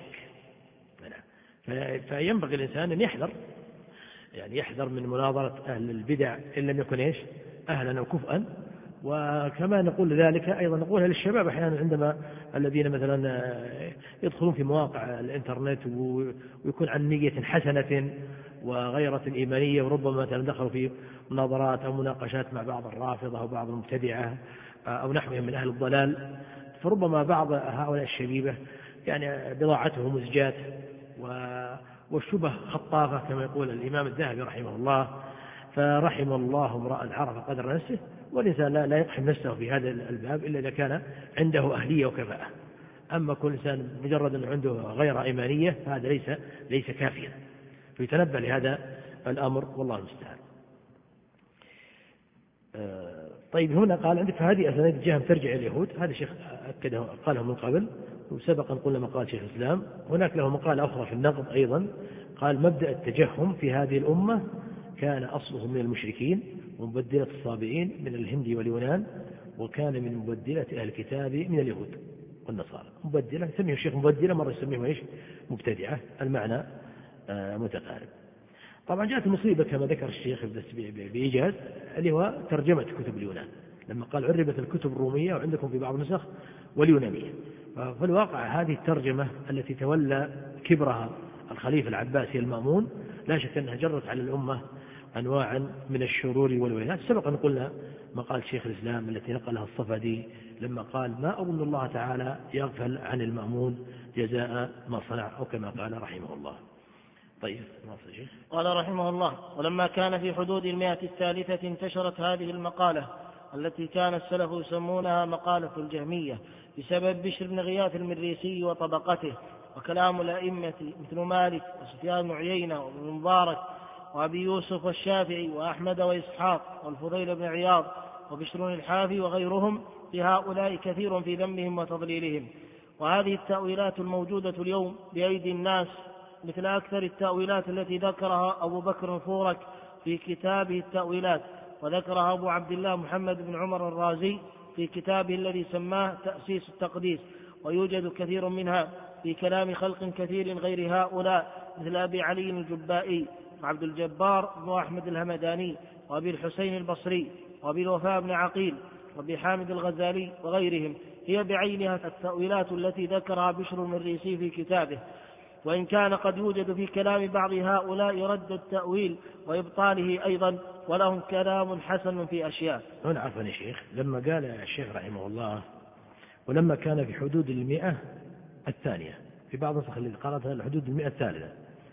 فينبغي الإنسان أن يحذر، يعني يحذر من مناظرة أهل البدع إن لم يكن أهلا أو كفءا. وكما نقول ذلك أيضا نقولها للشباب أحيانا عندما الذين مثلا يدخلون في مواقع الإنترنت ويكون عن نية حسنة وغيرة إيمانية، وربما مثلا دخلوا في مناظرات أو مناقشات مع بعض الرافضة أو بعض المبتدعة أو نحوهم من أهل الضلال، فربما بعض هؤلاء الشبيبة يعني بضاعته مزجات والشبه خطافة كما يقول الإمام الذهبي رحمه الله. فرحم الله امرأ عرف قدر نفسه، والإنسان لا يقحم نفسه في هذا الباب إلا إذا كان عنده أهلية وكفاءة. أما كل إنسان مجرد أنه عنده غير إيمانية فهذا ليس كافيا، فيتنبه لهذا الأمر والله المستعان. طيب هنا قال عندك فهذه أسانيد الجهم ترجع إلى اليهود، هذا الشيخ أكده قاله من قبل، وسبقا قلنا مقال شيخ الإسلام. هناك له مقال أخرى في النقد أيضا، قال مبدأ التجهم في هذه الأمة كان أصله من المشركين ومبدلة الصابئين من الهند واليونان، وكان من مبدلة أهل الكتاب من اليهود والنصارى. مبدلة يسميه الشيخ مبدلة، مرة يسميه مبتدعة، المعنى متقارب. طبعا جاءت المصيبة كما ذكر الشيخ بإيجاز اللي هو ترجمة كتب اليونان، لما قال عربت الكتب الرومية وعندكم في بعض النسخ واليونانية. ففي الواقع هذه الترجمة التي تولى كبرها الخليفة العباسي المأمون لا شك أنها جرت على الأمة أنواعا من الشرور والويلات. سبق أن قلنا مقال شيخ الإسلام التي نقلها الصفدي لما قال ما أظن الله تعالى يغفل عن المأمون جزاء ما صنع، أو كما قال رحمه الله. طيب قال رحمه الله: ولما كان في حدود 100 الثالثة انتشرت هذه المقالة التي كان السلف يسمونها مقالة الجهمية بسبب بشر بن غياث المريسي وطبقته، وكلام الأئمة مثل مالك وسفيان بن عيينة وابن مبارك وأبي يوسف والشافعي وأحمد وإسحاق والفضيل بن عياض وبشر الحافي وغيرهم في هؤلاء كثير في ذمهم وتضليلهم. وهذه التأويلات الموجودة اليوم بأيدي الناس مثل أكثر التأويلات التي ذكرها أبو بكر فورك في كتابه التأويلات، وذكرها أبو عبد الله محمد بن عمر الرازي في كتابه الذي سماه تأسيس التقديس، ويوجد كثير منها في كلام خلق كثير غير هؤلاء مثل أبي علي الجبائي وعبد الجبار بن أحمد الهمداني وأبي الحسين البصري وأبي الوفاء بن عقيل وأبي حامد الغزالي وغيرهم. هي بعينها التأويلات التي ذكرها بشر المريسي في كتابه، وإن كان قد يوجد في كلام بعض هؤلاء رد التأويل وإبطاله أيضا، ولهم كلام حسن في أشياء. هنا عفوا يا شيخ، لما قال الشيخ رحمه الله ولما كان في حدود 100 الثانية، في بعض النسخ اللي قالتها الحدود 100 الثالثة،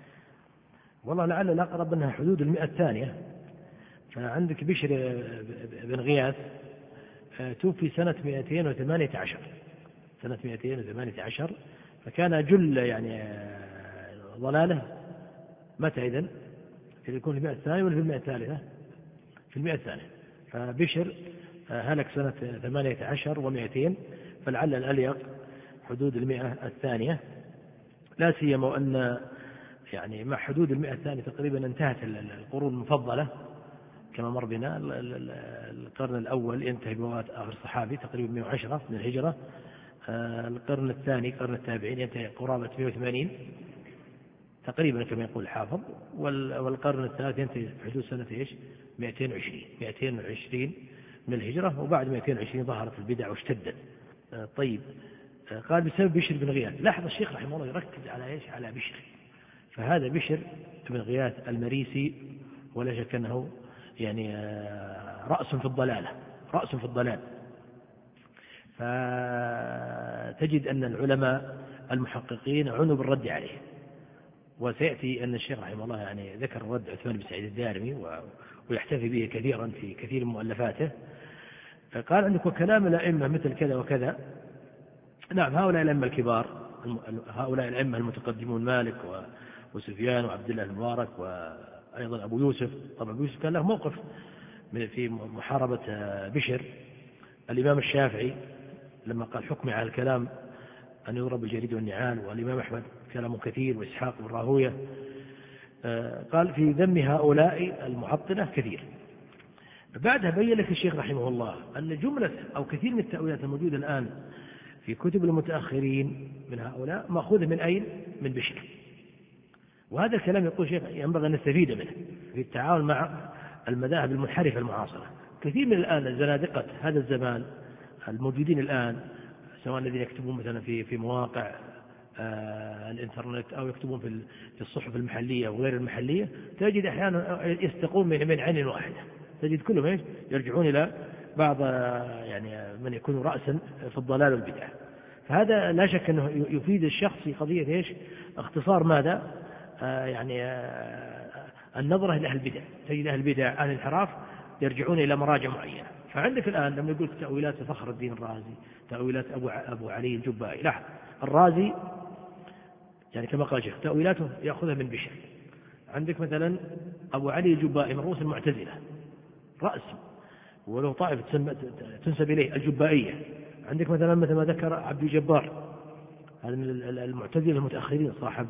والله لعل الأقرب أنها حدود 100 الثانية. فعندك بشر بن غياث توفي سنة 218 سنة 218، فكان جل يعني ضلاله متى إذن؟ يكون في 100 الثانية ولا في 100 الثالثة؟ في 100 الثانية. فبشر هلك سنة 18 و200، فلعل الأليق حدود 100 الثانية، لا سيما وأن يعني مع حدود 100 الثانية تقريبا انتهت القرون المفضلة كما مر بنا. القرن الأول ينتهي بوفاة آخر صحابي تقريبا 110 من الهجرة، القرن الثاني قرن التابعين ينتهي قرابة 180 تقريبا كما يقول الحافظ، والقرن الثالث ينتهي في حدود سنة 220 من الهجرة، وبعد 220 ظهرت البدع واشتدت. طيب قال بسبب بشر بن غياث. لاحظ الشيخ رحمه الله يركز على بشر، فهذا بشر بن غياث المريسي ولا شك أنه يعني رأس في الضلال. فتجد أن العلماء المحققين عنوا بالرد عليه، وسيأتي أن الشيخ رحمه الله يعني ذكر رد عثمان بن سعيد الدارمي ويحتفي به كثيرا في كثير من مؤلفاته. قال عندك وكلام الأئمة مثل كذا وكذا. نعم، هؤلاء الأئمة الكبار، هؤلاء الأئمة المتقدمون مالك وسفيان وعبد الله المبارك وأيضا أبو يوسف. طبعا أبو يوسف كان له موقف في محاربة بشر. الإمام الشافعي لما قال حكمي على الكلام أن يضرب الجريد والنعال، والإمام أحمد كلام كثير، وإسحاق بن راهوية. قال في ذم هؤلاء المعطلة كثير. بعدها بين لك الشيخ رحمه الله أن جملة أو كثير من التأويلات الموجودة الآن في كتب المتأخرين من هؤلاء مأخوذة من أين؟ من بشر. وهذا الكلام يقول الشيخ ينبغي أن نستفيد منه في التعامل مع المذاهب المنحرفة المعاصرة. كثير من الآن الزنادقة هذا الزمان الموجودين الآن، سواء الذين يكتبون مثلا في مواقع الإنترنت أو يكتبون في الصحف المحلية وغير المحلية، تجد أحيانا يستقون من عين واحدة، تجد كلهم يرجعون إلى بعض يعني من يكون رأسا في الضلال والبدع. فهذا لا شك أنه يفيد الشخص في قضية اختصار ماذا؟ يعني النظرة إلى أهل البدع. تجد أهل البدع أهل الانحراف يرجعون إلى مراجع معينة. فعندك الآن لما يقول تأويلات فخر الدين الرازي، تأويلات أبو علي الجبائي، لاحظ الرازي يعني كما قال الشيخ تأويلاته يأخذها من بشر. عندك مثلا أبو علي الجبائي من رؤوس المعتزلة رأس، ولو طائفة تنسب إليه الجبائية. عندك مثلا مثل ما ذكر عبد الجبار، هذا من المعتزلة المتأخرين، صاحب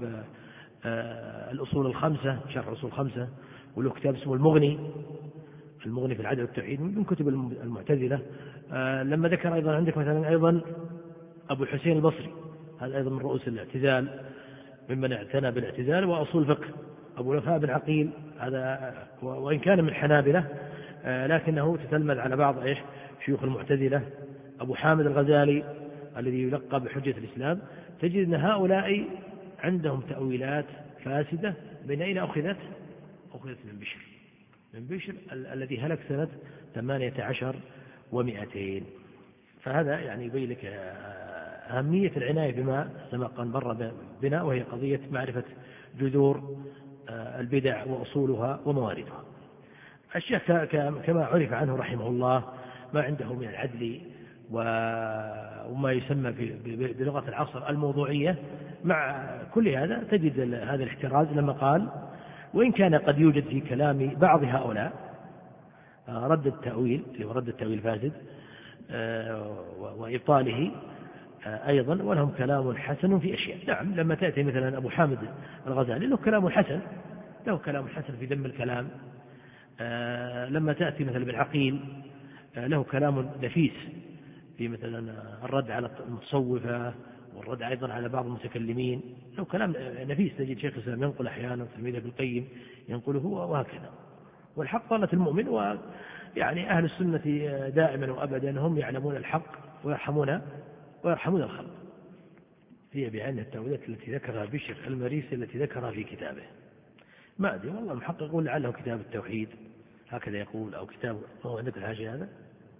الأصول الخمسة، شرح الأصول الخمسة، وله كتاب اسمه المغني في العدل والتوحيد من كتب المعتزلة. لما ذكر أيضا عندك مثلا أيضا أبو الحسين البصري، هذا أيضا من رؤوس الاعتزال، ممن اعتنى بالاعتزال وأصول الفقه. أبو الوفاء بن عقيل، هذا وإن كان من حنابلة لكنه تتلمذ على بعض شيوخ المعتزلة. أبو حامد الغزالي الذي يلقب بحجة الإسلام. تجد أن هؤلاء عندهم تأويلات فاسدة. من أين أخذت؟ أخذت من بشر الذي هلك سنة 18 و200. فهذا يعني يبين لك أهمية العناية بما سبق أن مر بنا، وهي قضية معرفة جذور البدع وأصولها ومواردها. الشيخ كما عرف عنه رحمه الله ما عنده من العدل وما يسمى بلغة العصر الموضوعية. مع كل هذا تجد هذا الاحتراز لما قال وإن كان قد يوجد في كلام بعض هؤلاء رد التأويل الفاسد وإبطاله أيضا، ولهم كلام حسن في أشياء. نعم، لما تأتي مثلا أبو حامد الغزالي له كلام حسن في ذم الكلام. لما تأتي مثلا ابن عقيل له كلام نفيس في مثلا الرد على المتصوفة والرد أيضا على بعض المتكلمين، له كلام نفيس. تجد شيخ الإسلام ينقل أحيانا تلميذه ابن القيم ينقله وهكذا. والحق ضالة المؤمن، ويعني أهل السنة دائما وأبدا هم يعلمون الحق ويرحمون الخلق. هي بعين التأويلات التي ذكرها بشر المريسي التي ذكرها في كتابه. ما أدري والله، المحقق يقول لعله كتاب التوحيد هكذا يقول، أو كتاب. هو عندك الحاجة هذا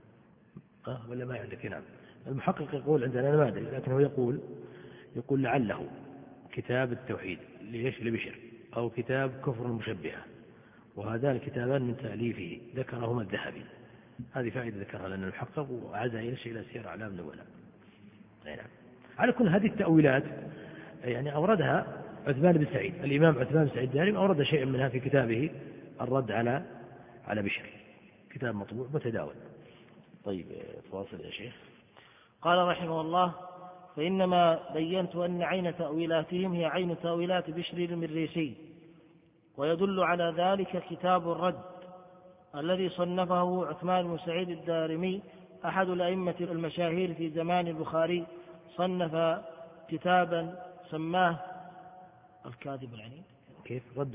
ولا ما عندك؟ نعم، المحقق يقول عندنا، أنا ما أدري، لكنه يقول لعله كتاب التوحيد لبشر، أو كتاب كفر المشبهة، وهذان الكتابان من تأليفه ذكرهما الذهبي. هذه فائدة ذكرها لأن المحقق وعزا ينشئ إلى سير أعلام النبلاء. نعم. على كل هذه التأويلات يعني أوردها عثمان بن سعيد، الإمام عثمان بن سعيد الدارمي أورد شيئا منها في كتابه الرد على بشر، كتاب مطبوع متداول. طيب تواصل يا شيخ. قال رحمه الله: فإنما بينت أن عين تأويلاتهم هي عين تأويلات بشر المريسي، ويدل على ذلك كتاب الرد الذي صنفه عثمان بن سعيد الدارمي أحد الأئمة المشاهير في زمان البخاري. صنف كتابا سماه الكاذب العنيد. كيف رد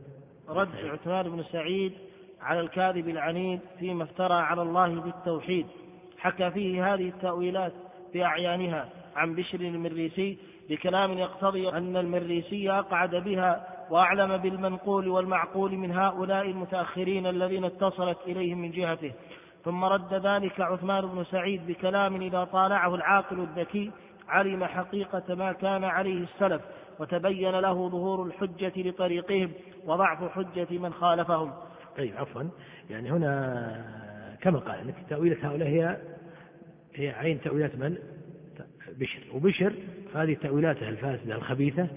عثمان بن سعيد على الكاذب العنيد فيما افترى على الله بالتوحيد. حكى فيه هذه التأويلات بأعيانها عن بشر المريسي بكلام يقتضي أن المريسي أقعد بها وأعلم بالمنقول والمعقول من هؤلاء المتأخرين الذين اتصلت إليهم من جهته. ثم رد ذلك عثمان بن سعيد بكلام إذا طالعه العاقل الذكي علم حقيقة ما كان عليه السلف، وتبين له ظهور الحجة لطريقهم وضعف حجة من خالفهم. طيب عفوا، يعني هنا كما قال أنك تأويلة هؤلاء هي عين تأويلات من؟ بشر. وبشر هذه تأويلاته الفاسدة الخبيثة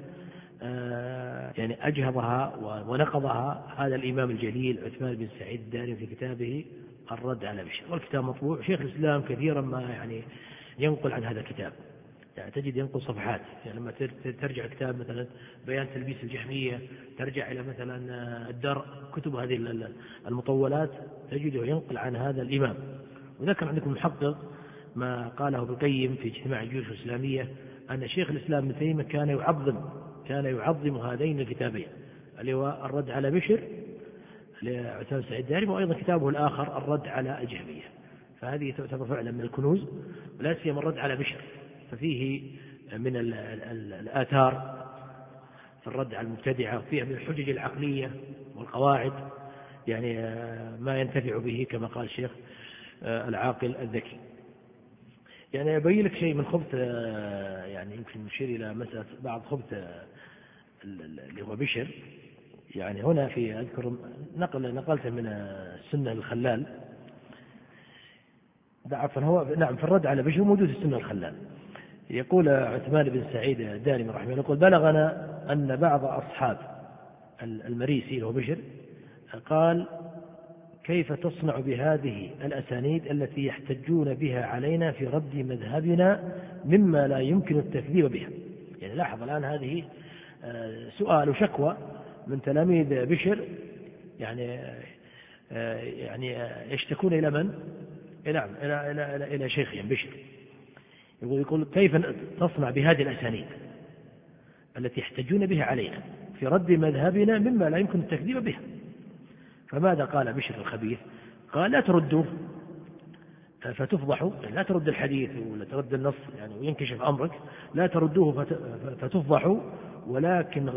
يعني أجهضها ونقضها هذا الإمام الجليل عثمان بن سعيد الدارمي في كتابه الرد على بشر، والكتاب مطبوع. شيخ الإسلام كثيرا ما يعني ينقل عن هذا الكتاب، يعني تجد ينقل صفحات. يعني لما ترجع كتاب مثلا بيان تلبيس الجهمية، ترجع إلى مثلا الدرء، كتب هذه المطولات، تجده ينقل عن هذا الإمام. وذكر عندكم محقق ما قاله ابن القيم في اجتماع الجيوش الإسلامية، أن شيخ الإسلام ابن تيمية كان يعظم هذين الكتابين، اللي هو الرد على بشر لعثمان سعيد الدارمي، وأيضا كتابه الآخر الرد على الجهمية. فهذه تعتبر فعلا من الكنوز، ولا سيما الرد على بشر، ففيه من الآثار في الرد على المبتدعة، وفيه من الحجج العقلية والقواعد، يعني ما ينتفع به كما قال الشيخ العاقل الذكي. يعني أبين لك شيء من خبث، يعني يمكن نشير إلى مسألة بعض خبث اللي هو بشر. يعني هنا في أذكر نقلت من السنة الخلال، عفوا هو نعم في الرد على بشر موجود السنة الخلال. يقول عثمان بن سعيد الدارمي رحمه الله، يقول بلغنا أن بعض أصحاب المريسي هو بشر قال كيف تصنع بهذه الأسانيد التي يحتجون بها علينا في رد مذهبنا مما لا يمكن التكذيب بها. يعني لاحظ الآن هذه سؤال وشكوى من تلاميذ بشر، يعني يشتكون إلى من؟ نعم إلى شيخهم بشر. يقول كيف تصنع بهذه الأسانيد التي يحتجون بها علينا في رد مذهبنا مما لا يمكن التكذيب بها. فماذا قال بشر الخبيث؟ قال لا تردوه فتفضحوا، يعني لا ترد الحديث ولا ترد النص يعني وينكشف أمرك، لا تردوه فتفضحوا، ولكن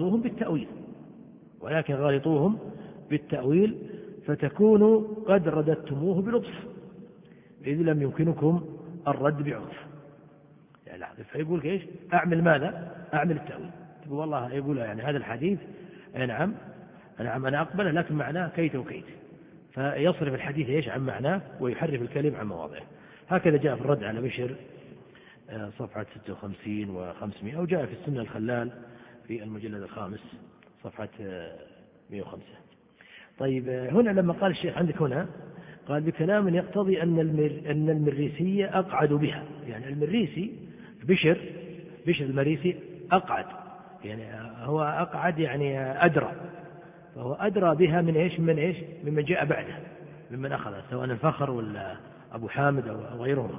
غالطوهم بالتأويل فتكونوا قد رددتموه بلطف إذ لم يمكنكم الرد بعنف. يعني فيقول ايش؟ أعمل ماذا؟ أعمل التأويل. تقول والله يقول يعني هذا الحديث نعم أنا أقبله لكن معناه كيت وكيت، فيصرف الحديث ايش عن معناه ويحرف الكلم عن مواضعه. هكذا جاء في الرد على بشر صفحة 56 و500، أو جاء في السنة الخلال في المجلد الخامس صفحة 105. طيب هنا لما قال الشيخ عندك هنا قال بكلام يقتضي أن المريسية أقعد بها، يعني المريسي بشر المريسي أقعد، يعني هو أقعد يعني أدرى، فهو أدرى بها من إيش؟ ممن جاء بعده، ممن أخذ سواء الفخر ولا أبو حامد أو غيرهما.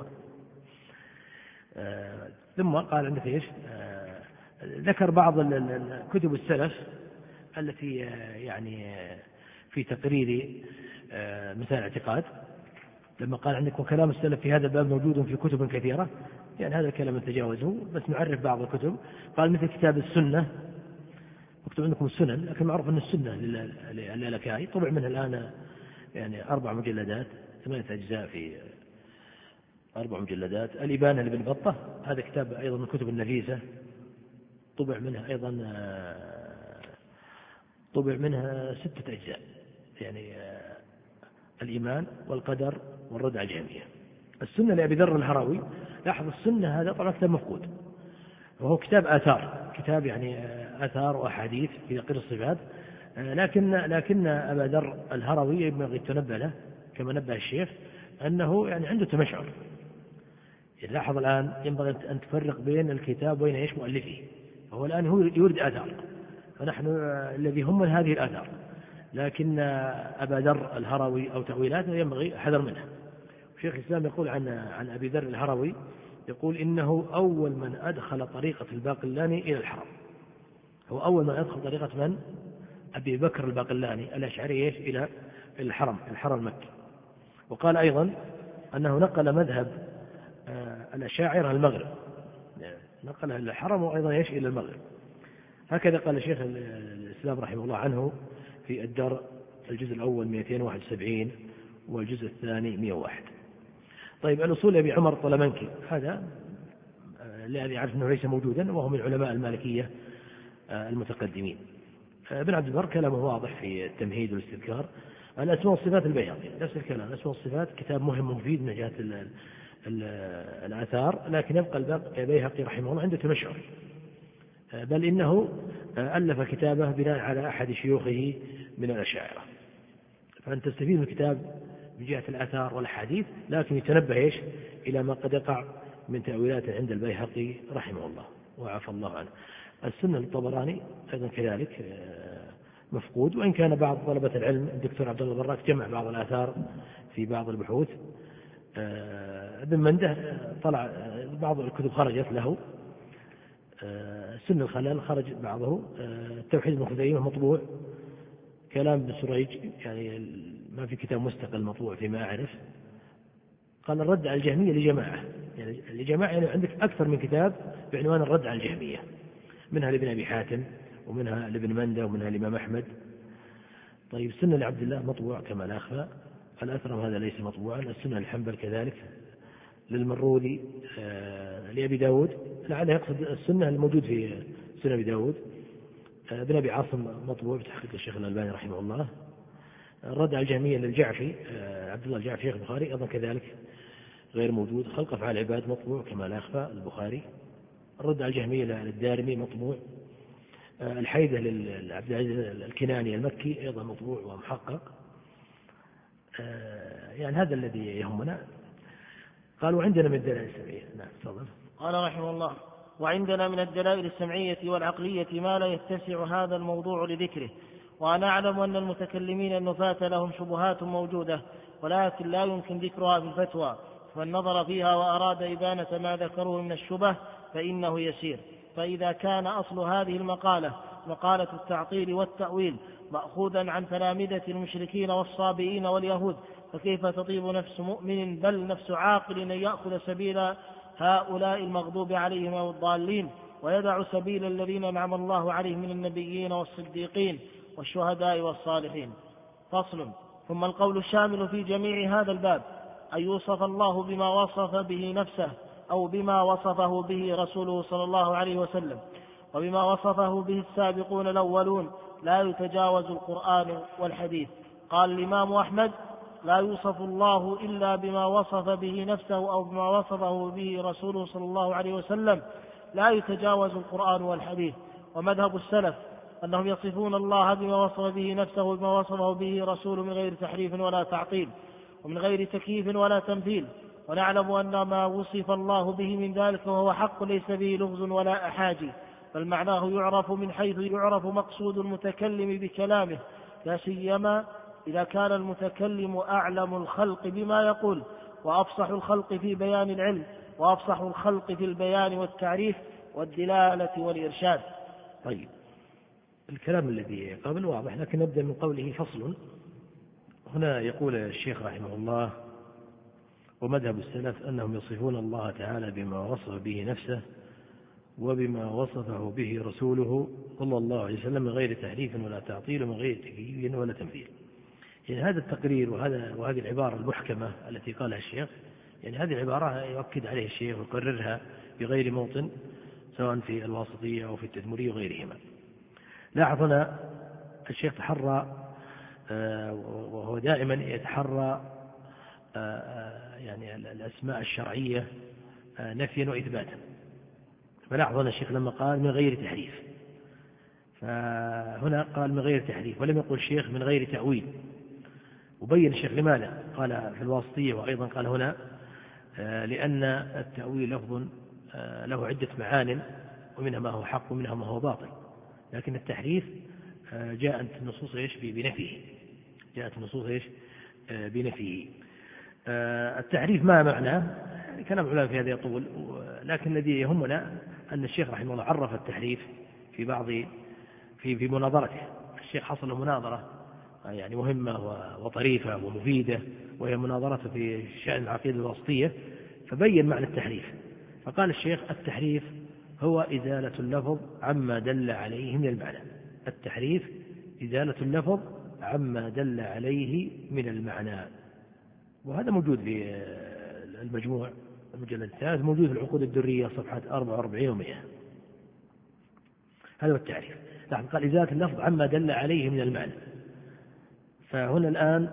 ثم قال عندك إيش؟ ذكر بعض كتب السلف التي يعني في تقرير مسائل الاعتقاد، لما قال عندك وكلام السلف في هذا الباب موجود في كتب كثيرة، يعني هذا الكلام نتجاوزه بس نعرف بعض الكتب. قال مثل كتاب السنة، مكتوب عندكم السنن لكن معروف أن السنة للالكائي، طبع منها الآن يعني 4 مجلدات 8 أجزاء في 4 مجلدات. الإبانة لابن بطة هذا كتاب أيضا من الكتب النفيسة، طبع منها 6 أجزاء، يعني الإيمان والقدر والرد على الجهمية. السنة لأبي ذر الهروي، لاحظ السنة هذا طبعا كتاب مفقود، وهو كتاب آثار، كتاب يعني آثار وأحاديث في تقرير الصفات، لكن أبا ذر الهروي ينبغي تنبه له كما نبه الشيخ أنه يعني عنده تمشعر. يعني لاحظ الآن ينبغي أن تفرق بين الكتاب وبين إيش مؤلفه، فهو الآن هو يورد آثار، فنحن الذي هم من هذه الآثار، لكن أبا ذر الهروي أو تأويلاته ينبغي حذر منها. شيخ الإسلام يقول عن أبي ذر الهروي، يقول إنه أول من أدخل طريقة الباقلاني إلى الحرم، هو أول من أدخل طريقة من؟ أبي بكر الباقلاني الأشعري إلى الحرم المكي. وقال أيضا أنه نقل مذهب الأشاعرة المغرب، نقلها إلى الحرم وأيضا إلى المغرب. هكذا قال شيخ الإسلام رحمه الله عنه في الدرء الجزء الأول 271 والجزء الثاني 101. طيب الأصول أبي عمر الطلمنكي، هذا الذي يعرف أنه ليس موجودا وهو من علماء المالكية المتقدمين. ابن عبد البر كلامه واضح في التمهيد والاستذكار. الأسماء والصفات البيهقي نفس الكلام، الأسماء والصفات كتاب مهم مفيد من جهة الآثار، لكن يبقى البيهقي رحمه الله عنده تمشعر، بل إنه ألف كتابه بناء على أحد شيوخه من الأشاعرة. فأنت تستفيد من الكتاب من جهة الآثار والأحاديث، لكن يتنبه إلى ما قد يقع من تأويلات عند البيهقي رحمه الله وعفى الله عنه. السنة للطبراني أيضا كذلك مفقود، وإن كان بعض طلبة العلم الدكتور عبد الله براك جمع بعض الآثار في بعض البحوث. ابن منده طلع بعض الكتب خرجت له، سن الخلال خرج بعضه، التوحيد ابن خزيمة مطبوع، كلام ابن سريج يعني ما في كتاب مستقل مطبوع فيما أعرف. قال الرد على الجهمية لجماعة، يعني لجماعة يعني عندك أكثر من كتاب بعنوان الرد على الجهمية، منها لابن أبي حاتم ومنها لابن منده ومنها الإمام أحمد. طيب السنة لعبد الله مطبوع كما لا أخفى، الأثرم هذا ليس مطبوعا. السنة للحنبل كذلك، للمروذي، لأبي داود، لعله يقصد السنة الموجود في سنة أبي داود. ابن أبي عاصم مطبوع بتحقيق الشيخ الألباني رحمه الله. الرد على الجهمية للجعفي، عبد الله الجعفي شيخ البخاري أيضا كذلك غير موجود. خلق أفعال العباد مطبوع كما لا يخفى البخاري. الرد على الجهمية للدارمي مطبوع. الحيدة لعبد العزيز الكناني المكي أيضا مطبوع ومحقق. يعني هذا الذي يهمنا. قالوا عندنا من الدلائل السمعية. نعم تفضل. قال رحمه الله: وعندنا من الدلائل السمعية والعقلية ما لا يتسع هذا الموضوع لذكره، وأنا أعلم أن المتكلمين النفاة لهم شبهات موجودة، ولكن لا يمكن ذكرها في الفتوى، فمن نظر فيها وأراد إبانة ما ذكروه من الشبه فإنه يسير. فإذا كان أصل هذه المقالة مقالة التعطيل والتأويل مأخوذا عن تلامذة المشركين والصابئين واليهود، فكيف تطيب نفس مؤمن بل نفس عاقل أن يأخذ سبيل هؤلاء المغضوب عليهم والضالين، ويدع سبيل الذين أنعم الله عليهم من النبيين والصديقين والشهداء والصالحين. فصل. ثم القول الشامل في جميع هذا الباب أن يوصف الله بما وصف به نفسه أو بما وصفه به رسوله صلى الله عليه وسلم وبما وصفه به السابقون الأولون، لا يتجاوز القرآن والحديث. قال الإمام أحمد: لا يوصف الله إلا بما وصف به نفسه أو بما وصفه به رسوله صلى الله عليه وسلم، لا يتجاوز القرآن والحديث. ومذهب السلف أنهم يصفون الله بما وصف به نفسه وبما وصفه به رسوله من غير تحريف ولا تعطيل ومن غير تكييف ولا تمثيل. ونعلم أن ما وصف الله به من ذلك وهو حق ليس به لغز ولا أحاجي، بل معناه يعرف من حيث يعرف مقصود المتكلم بكلامه، لا سيما إذا كان المتكلم أعلم الخلق بما يقول وأفصح الخلق في بيان العلم وأفصح الخلق في البيان والتعريف والدلالة والإرشاد. طيب الكلام الذي قبل واضح، لكن نبدأ من قوله فصل. هنا يقول الشيخ رحمه الله: ومذهب السلف أنهم يصفون الله تعالى بما وصف به نفسه وبما وصفه به رسوله صلى الله عليه وسلم من غير تحريف ولا تعطيل ومن غير تكييف ولا تمثيل. يعني هذا التقرير وهذه العبارة المحكمة التي قالها الشيخ، يعني هذه العبارة يؤكد عليه الشيخ ويقررها بغير موطن، سواء في الواسطية أو في التدمرية وغيرهما. لاحظ هنا الشيخ تحرى، وهو دائما يتحرى يعني الأسماء الشرعية نفيا وإثباتا. فلاحظ هنا الشيخ لما قال من غير تحريف، فهنا قال من غير تحريف ولم يقل الشيخ من غير تأويل. وبين الشيخ لماذا قال في الواسطية وأيضا قال هنا، لأن التأويل لفظ له عدة معان، ومنها ما هو حق ومنها ما هو باطل، لكن التحريف جاءت النصوص بنفيه، جاءت النصوص بنفيه. التحريف ما معناه؟ كلام علماء في هذا يطول، لكن الذي يهمنا أن الشيخ رحمه الله عرف التحريف في بعض في مناظرته. الشيخ حصل له مناظرة يعني مهمة وطريفة ومفيدة، وهي مناظرته في شأن العقيدة الواسطية، فبين معنى التحريف. فقال الشيخ: التحريف هو إزالة اللفظ عما دل عليه من المعنى. التحريف إزالة اللفظ عما دل عليه من المعنى. وهذا موجود في المجموع المجلد الثالث، موجود في العقود الدرية صفحة 44 و100. هذا هو التعريف. لاحظ قال إزالة اللفظ عما دل عليه من المعنى. فهنا الآن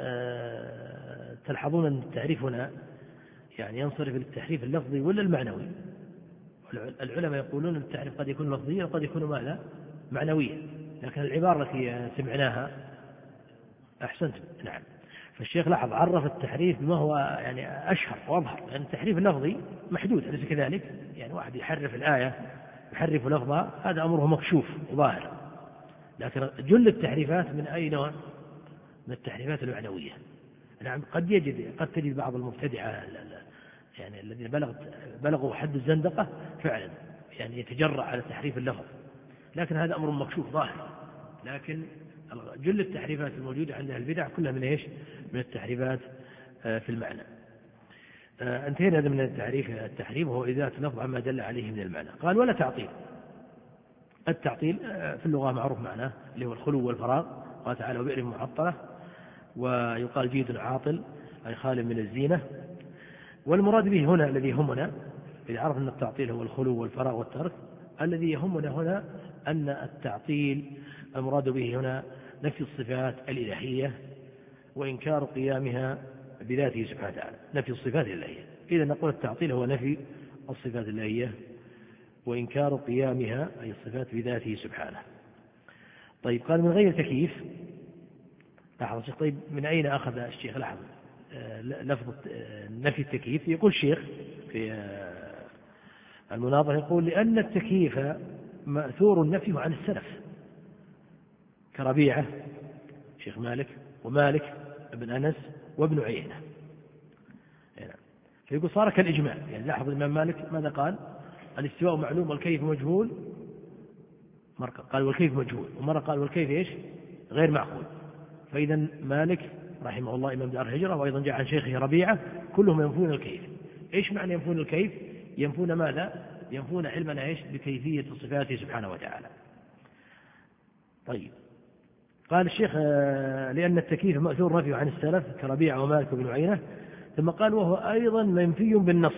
تلحظون أن التعريف هنا يعني ينصرف للتحريف اللفظي ولا المعنوي. العلماء يقولون التعريف قد يكون لفظيا وقد يكون ماذا؟ معنويا، لكن العبارة التي سمعناها أحسنت. نعم. فالشيخ لاحظ عرف التحريف بما هو يعني أشهر وأظهر، لأن التحريف اللفظي محدود أليس كذلك؟ يعني واحد يحرف الآية يحرف لفظها هذا أمره مكشوف وظاهر، لكن جل التحريفات من أي نوع؟ من التحريفات المعنوية. نعم قد تجد بعض المبتدعة يعني الذين بلغوا حد الزندقة فعلا يعني يتجرأ على تحريف اللفظ، لكن هذا أمر مكشوف ظاهر. لكن جل التحريفات الموجودة عند أهل البدع كلها من إيش؟ من التحريفات في المعنى. انتهينا من التحريف وهو إزالة اللفظ عما دل عليه من المعنى. قال ولا تعطيل. التعطيل في اللغة معروف معناه اللي هو الخلو والفراغ، قال تعالى وبئر معطلة، ويقال جيد عاطل أي خال من الزينة. والمراد به هنا الذي يهمنا إذا عرف أن التعطيل هو الخلو والفراغ والترك، الذي يهمنا هنا أن التعطيل المراد به هنا نفي الصفات الإلهية وإنكار قيامها بذاته سبحانه وتعالى، نفي الصفات الإلهية. إذا نقول التعطيل هو نفي الصفات الإلهية وإنكار قيامها أي الصفات بذاته سبحانه. طيب قال من غير تكييف. لاحظ الشيخ طيب من أين أخذ الشيخ لاحظ لفظ نفي التكييف؟ يقول الشيخ في المناظرة يقول لأن التكييف مأثور النفي عن السلف كربيعة شيخ مالك ومالك ابن أنس وابن عيينة. فيقول صار كالإجماع. يعني لاحظ الإمام مالك ماذا قال؟ الاستواء معلوم والكيف مجهول، مرة قال والكيف مجهول، ومرة قال والكيف إيش؟ غير معقول. فإذا مالك رحمه الله إمام دار الهجرة وأيضا جاء عن شيخه ربيعة كلهم ينفون الكيف. إيش معنى ينفون الكيف؟ ينفون ماذا؟ ينفون علمنا إيش؟ بكيفية صفاته سبحانه وتعالى. طيب قال الشيخ لأن التكييف مأثور نفي عن السلف كربيعة ومالك وابن عيينة. ثم قال وهو أيضا منفي بالنص.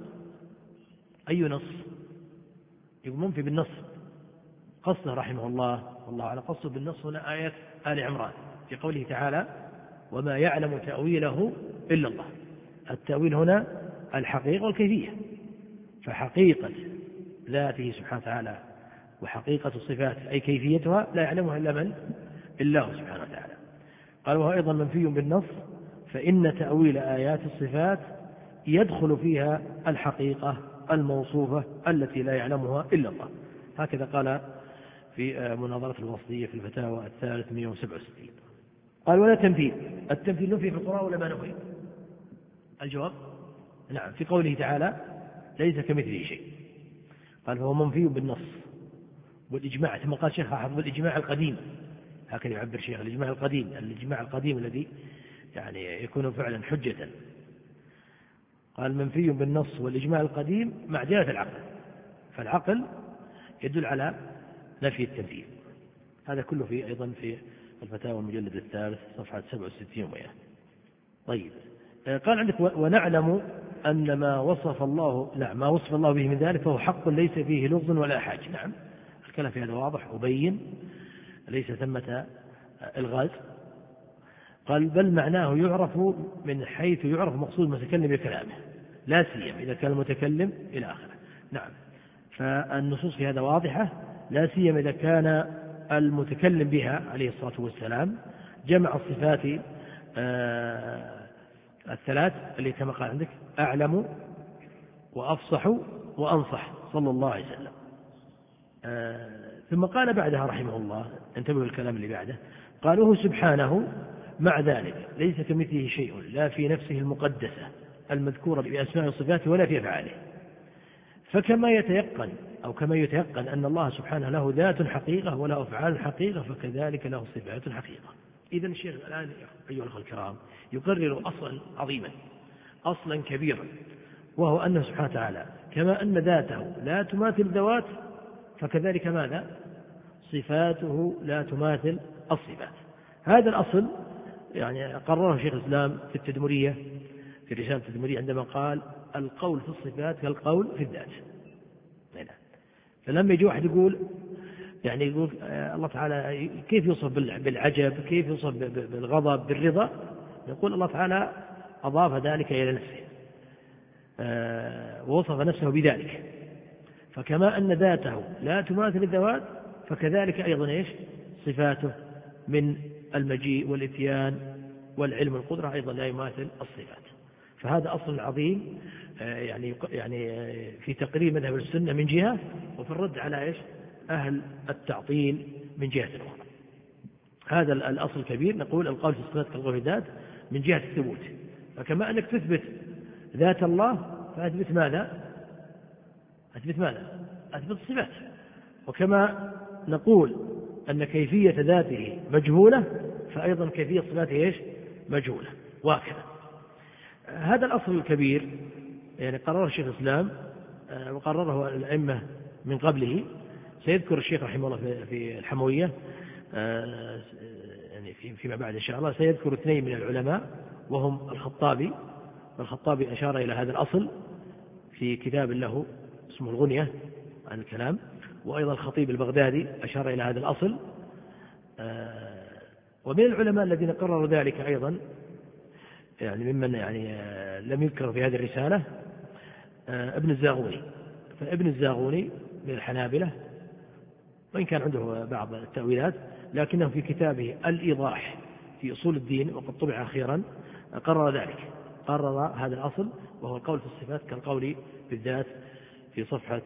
أي نص؟ يقول منفي بالنص. قصده رحمه الله والله على قصده بالنص هنا آية آل عمران في قوله تعالى وما يعلم تأويله إلا الله. التأويل هنا الحقيقة والكيفية، فحقيقة ذاته سبحانه وتعالى وحقيقة الصفات أي كيفيتها لا يعلمها إلا من؟ الله سبحانه وتعالى. قال وهو أيضا منفي بالنص فإن تأويل آيات الصفات يدخل فيها الحقيقة الموصوفة التي لا يعلمها إلا الله. هكذا قال في مناظرة الوسطية في الفتاوى 367. قال ولا تمثيل. التمثيل نفي في القرآن ولا ما نفي؟ الجواب نعم في قوله تعالى ليس كمثله شيء. قال فهو منفي بالنص والإجماع. ثم قال شيخ حافظ الإجماع القديم، هكذا يعبر شيخ الإجماع القديم، الإجماع القديم الذي يعني يكون فعلا حجة. قال منفي بالنص والإجماع القديم مع دلالة العقل، فالعقل يدل على نفي التمثيل. هذا كله في أيضا في الفتاوى المجلد 3 صفحة 67 و100. طيب قال عندك ونعلم أن ما وصف الله ما وصف الله به من ذلك فهو حق ليس فيه لغز ولا حاج. نعم الكلام في هذا واضح وبين، ليس ثمة الغاز. قال بل معناه يعرف من حيث يعرف مقصود المتكلم بكلامه لا سيما إذا كان المتكلم إلى آخره. نعم فالنصوص في هذا واضحة لا سيما إذا كان المتكلم بها عليه الصلاة والسلام جمع الصفات الثلاث اللي كما قال عندك أعلم وأفصح وأنصح صلى الله عليه وسلم. ثم قال بعدها رحمه الله انتبهوا الكلام اللي بعده قال وهو سبحانه مع ذلك ليس كمثله شيء لا في نفسه المقدسة المذكورة بأسماء وصفاته ولا في أفعاله. فكما يتيقن أن الله سبحانه له ذات حقيقة وله أفعال حقيقة فكذلك له صفات حقيقة. إذن الشيخ الآن أيها الأخوة الكرام يقرر أصلا عظيما أصلا كبيرا، وهو أنه سبحانه وتعالى كما أن ذاته لا تماثل ذوات فكذلك ماذا؟ صفاته لا تماثل الصفات. هذا الأصل يعني قرره شيخ الإسلام في التدمرية في الرسالة التدمرية عندما قال القول في الصفات كالقول في الذات. فلما يجي واحد يقول الله تعالى كيف يوصف بالعجب، كيف يوصف بالغضب، بالرضا، يقول الله تعالى أضاف ذلك إلى نفسه ووصف نفسه بذلك. فكما أن ذاته لا تماثل الذوات فكذلك أيضا صفاته من المجيء والإتيان والعلم والقدرة أيضا لا يماثل الصفات. فهذا أصل عظيم يعني في تقرير مذهب السنة من جهة، وفي الرد على إيش؟ أهل التعطيل من جهة أخرى. هذا الأصل الكبير. نقول القول في الصفات كالقول في الذات من جهة الثبوت، فكما أنك تثبت ذات الله فأثبت ماذا؟ أثبت الصفات. وكما نقول أن كيفية ذاته مجهولة فأيضا كيفية صفاته إيش؟ مجهولة، وهكذا. هذا الأصل الكبير يعني قرره الشيخ الإسلام وقرره الأئمة من قبله. سيذكر الشيخ رحمه الله في الحموية يعني فيما بعد إن شاء الله سيذكر اثنين من العلماء وهم الخطابي، والخطابي أشار إلى هذا الأصل في كتاب له اسمه الغنية عن الكلام، وأيضا الخطيب البغدادي أشار إلى هذا الأصل. ومن العلماء الذين قرروا ذلك أيضا يعني ممن يعني لم يذكر في هذه الرسالة ابن الزاغوني. فابن الزاغوني من الحنابلة، وإن كان عنده بعض التأويلات، لكنه في كتابه الإيضاح في أصول الدين وقد طبع أخيرا قرر ذلك، قرر هذا الأصل وهو القول في الصفات كالقول بالذات في صفحة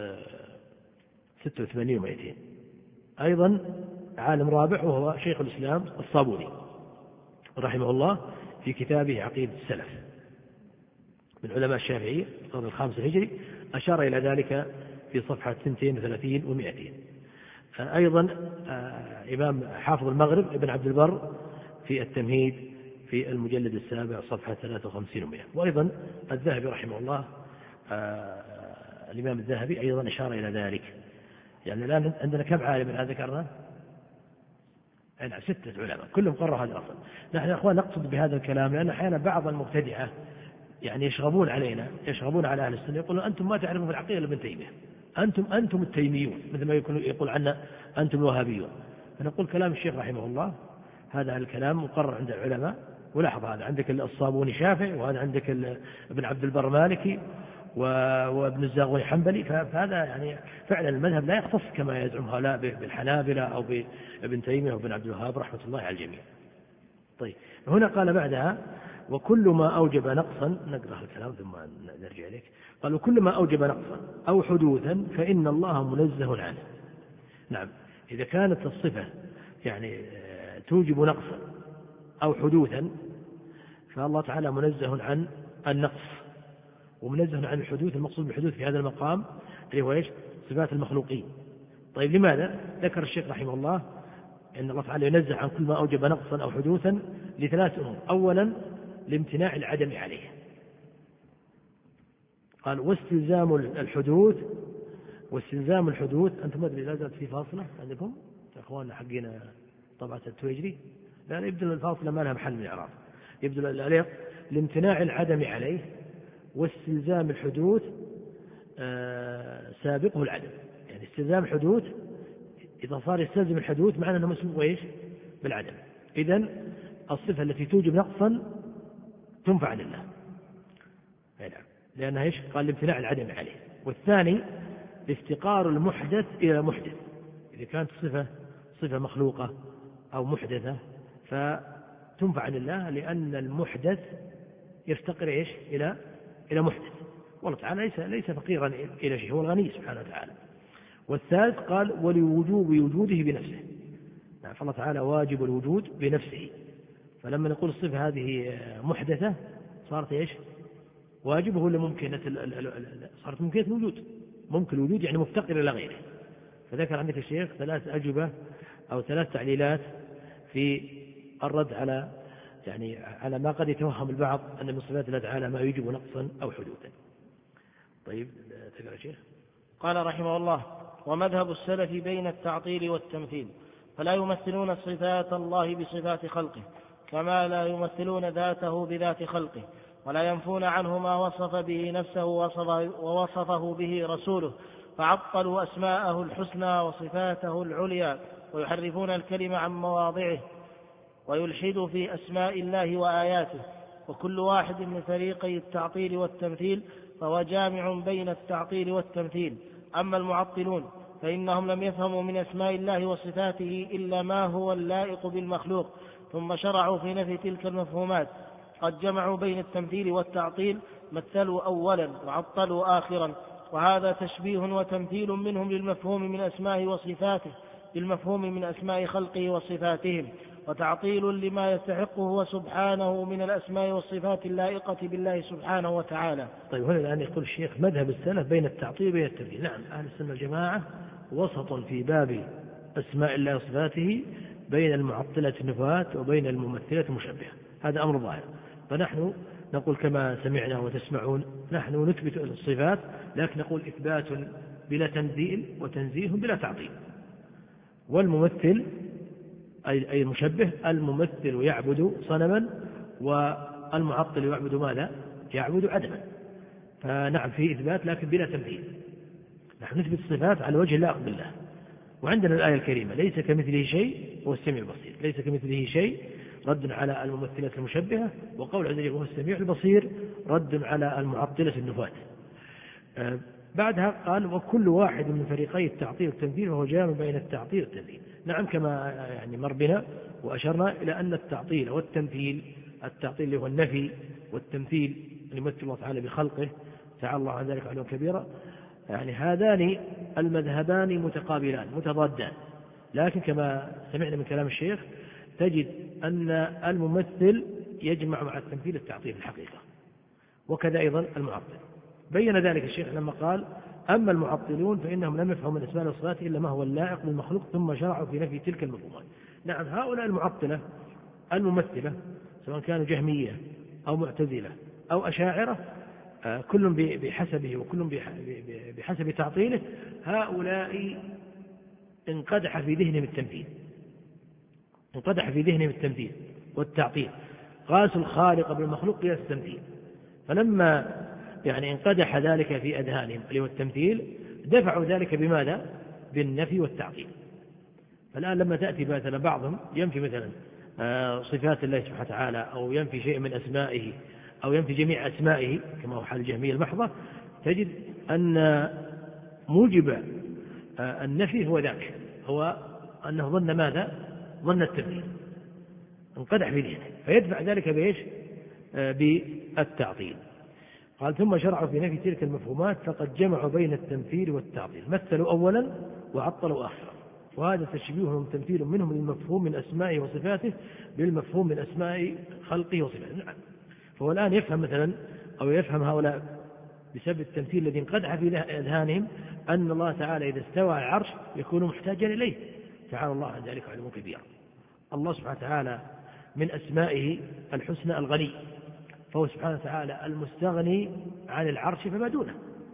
86 و200. أيضا عالم رابع وهو شيخ الإسلام الصابوني رحمه الله في كتابه عقيدة السلف من علماء الشافعي القرن الخامس الهجري أشار إلى ذلك في صفحة 32 و200. أيضا إمام حافظ المغرب ابن عبد البر في التمهيد في المجلد السابع صفحة 53 و100. وأيضا الذهبي رحمه الله الإمام الذهبي أيضا أشار إلى ذلك. يعني الآن عندنا كم عالم الآن ذكرنا؟ يعني 6 علماء كلهم قرروا هذا الأصل. نحن يا أخوان نقصد بهذا الكلام لأن أحيانا بعض المبتدعة يعني يشغبون علينا، يشغبون على أهل السنة، يقولون أنتم ما تعرفون في العقيدة ابن تيمية، أنتم التيميون، مثل ما يقول عنا أنتم الوهابيون. فنقول كلام الشيخ رحمه الله هذا الكلام مقرر عند العلماء. ولاحظ هذا عندك الصابوني شافعي، وهذا عندك ابن عبد البر مالكي، وابن الزاغوني حنبلي. فهذا يعني فعلا المذهب لا يختص كما يزعم هؤلاء بالحنابلة أو بابن تيمية وابن عبد الوهاب رحمة الله على الجميع. طيب هنا قال بعدها وكل ما أوجب نقصا، نقرأ الكلام ثم نرجع إليك. قال وكل ما أوجب نقصا أو حدوثا فإن الله منزه عنه. نعم، إذا كانت الصفة يعني توجب نقصا أو حدوثا فالله تعالى منزه عن النقص ومنزه عن الحدوث. المقصود بالحدوث في هذا المقام اللي هو إيش؟ صفات المخلوقين. طيب لماذا؟ ذكر الشيخ رحمه الله أن الله تعالى ينزه عن كل ما أوجب نقصا أو حدوثا ل3 أمور. أولا لامتناع العدم عليه، قال واستلزام الحدوث. أنتم ما أدري لا زالت في فاصلة عندكم يا أخواننا حقين طبعة التويجري؟ لا يبدو الفاصلة ما لها محل من الإعراب، يبدو الأليق لامتناع العدم عليه واستلزام الحدوث سابقه العدم. يعني استلزام الحدوث إذا صار يستلزم الحدوث معنى أنه مسبوق إيش؟ بالعدم. إذن الصفة التي توجب نقصا تنفع لله، لأنها إيش؟ قال لامتناع العدم عليه. والثاني افتقار المحدث إلى محدث. إذا كانت صفة مخلوقة أو محدثة فتنفع لله لأن المحدث يفتقر إيش؟ إلى محدث، والله تعالى ليس فقيرا إلى شيء، هو الغني سبحانه وتعالى. والثالث قال ولوجوب وجوده بنفسه. يعني فالله تعالى واجب الوجود بنفسه، فلما نقول الصفة هذه محدثة صارت إيش؟ واجبه ولا ممكنة؟ صارت ممكنة الوجود، ممكن الوجود يعني مفتقر إلى غيره. فذكر عندك الشيخ 3 أجوبة أو 3 تعليلات في الرد على ما قد يتوهم البعض أن من صفات الله تعالى ما يوجب نقصا أو حدوثا. طيب تقرأ شيخ. قال رحمه الله ومذهب السلف بين التعطيل والتمثيل، فلا يمثلون صفات الله بصفات خلقه كما لا يمثلون ذاته بذات خلقه، ولا ينفون عنه ما وصف به نفسه ووصفه به رسوله، فعطلوا أسماءه الحسنى وصفاته العليا ويحرفون الكلمة عن مواضعه ويلحدوا في أسماء الله وآياته. وكل واحد من فريقي التعطيل والتمثيل فهو جامع بين التعطيل والتمثيل. أما المعطلون فإنهم لم يفهموا من أسماء الله وصفاته إلا ما هو اللائق بالمخلوق، ثم شرعوا في نفي تلك المفهومات. قد جمعوا بين التمثيل والتعطيل، مثلوا أولا وعطلوا آخرا، وهذا تشبيه وتمثيل منهم للمفهوم من أسمائه وصفاته بالمفهوم من أسماء خلقه وصفاتهم، وتعطيل لما يستحقه هو سبحانه من الأسماء والصفات اللائقة بالله سبحانه وتعالى. طيب هنا الآن يقول الشيخ مذهب السلف بين التعطيل وبين التمثيل. نعم، أهل السنة والجماعة وسط في باب أسماء الله وصفاته بين المعطلة النفاة وبين الممثلة المشبهة، هذا أمر ظاهر. فنحن نقول كما سمعنا وتسمعون، نحن نثبت الصفات، لكن نقول إثبات بلا تنزيل وتنزيه بلا تعطيل. والممثل أي المشبه، الممثل يعبد صنما والمعطل يعبد ماذا؟ يعبد عدما. فنعم في إثبات لكن بلا تمثيل. نحن نثبت الصفات على وجه اللائق بالله. وعندنا الآية الكريمة ليس كمثله شيء هو السميع البصير، ليس كمثله شيء رد على الممثلة المشبهة، وقول عز وجل هو السميع البصير رد على المعطلة النفاة. بعدها قال وكل واحد من فريقي التعطيل والتمثيل وهو جامع بين التعطيل والتمثيل. نعم، كما يعني مر بنا وأشرنا إلى أن التعطيل والتمثيل، التعطيل اللي هو النفي، والتمثيل اللي يمثل الله تعالى بخلقه تعالى الله عن ذلك علوا كبيرا، يعني هذان المذهبان متقابلان متضادان، لكن كما سمعنا من كلام الشيخ تجد أن الممثل يجمع مع التمثيل التعطيل في الحقيقة، وكذا أيضا المعطل. بين ذلك الشيخ لما قال أما المعطلون فإنهم لم يفهموا من الأسماء والصفات إلا ما هو اللائق بالمخلوق ثم شرعوا في نفي تلك المفهومات. نعم، هؤلاء المعطلة الممثلة سواء كانوا جهمية أو معتزلة أو أشاعرة، كل بحسبه وكل بحسب تعطيله، هؤلاء انقدح في ذهنهم التمثيل، انقدح في ذهنهم التمثيل والتعطيل، قاسوا الخالق بالمخلوق قياس التمثيل. فلما يعني انقدح ذلك في أذهانهم اللي هو التمثيل، دفعوا ذلك بماذا؟ بالنفي والتعطيل. فالآن لما تأتي مثلا بعضهم ينفي مثلا صفات الله سبحانه وتعالى، أو ينفي شيء من أسمائه، أو ينفي جميع أسمائه كما هو حال الجهمية المحضة، تجد أن موجب النفي هو ذاك، هو أنه ظن ماذا؟ ظن التمثيل، انقدح في ذهنه، فيدفع ذلك بإيش؟ بالتعطيل. قال ثم شرعوا في نفي تلك المفهومات فقد جمعوا بين التمثيل والتعطيل، مثلوا أولا وعطلوا آخرا، وهذا تشبيه وتمثيل منهم للمفهوم من أسمائه وصفاته بالمفهوم من أسماء خلقه وصفاته. نعم، فهو الآن يفهم مثلا، أو يفهم هؤلاء بسبب التمثيل الذي انقدح في أذهانهم أن الله تعالى إذا استوى على العرش يكون محتاجا إليه، تعالى الله عن ذلك علوا كبيرا. الله سبحانه وتعالى من أسمائه الحسنى الغني، فهو سبحانه وتعالى المستغني عن العرش فما دونه،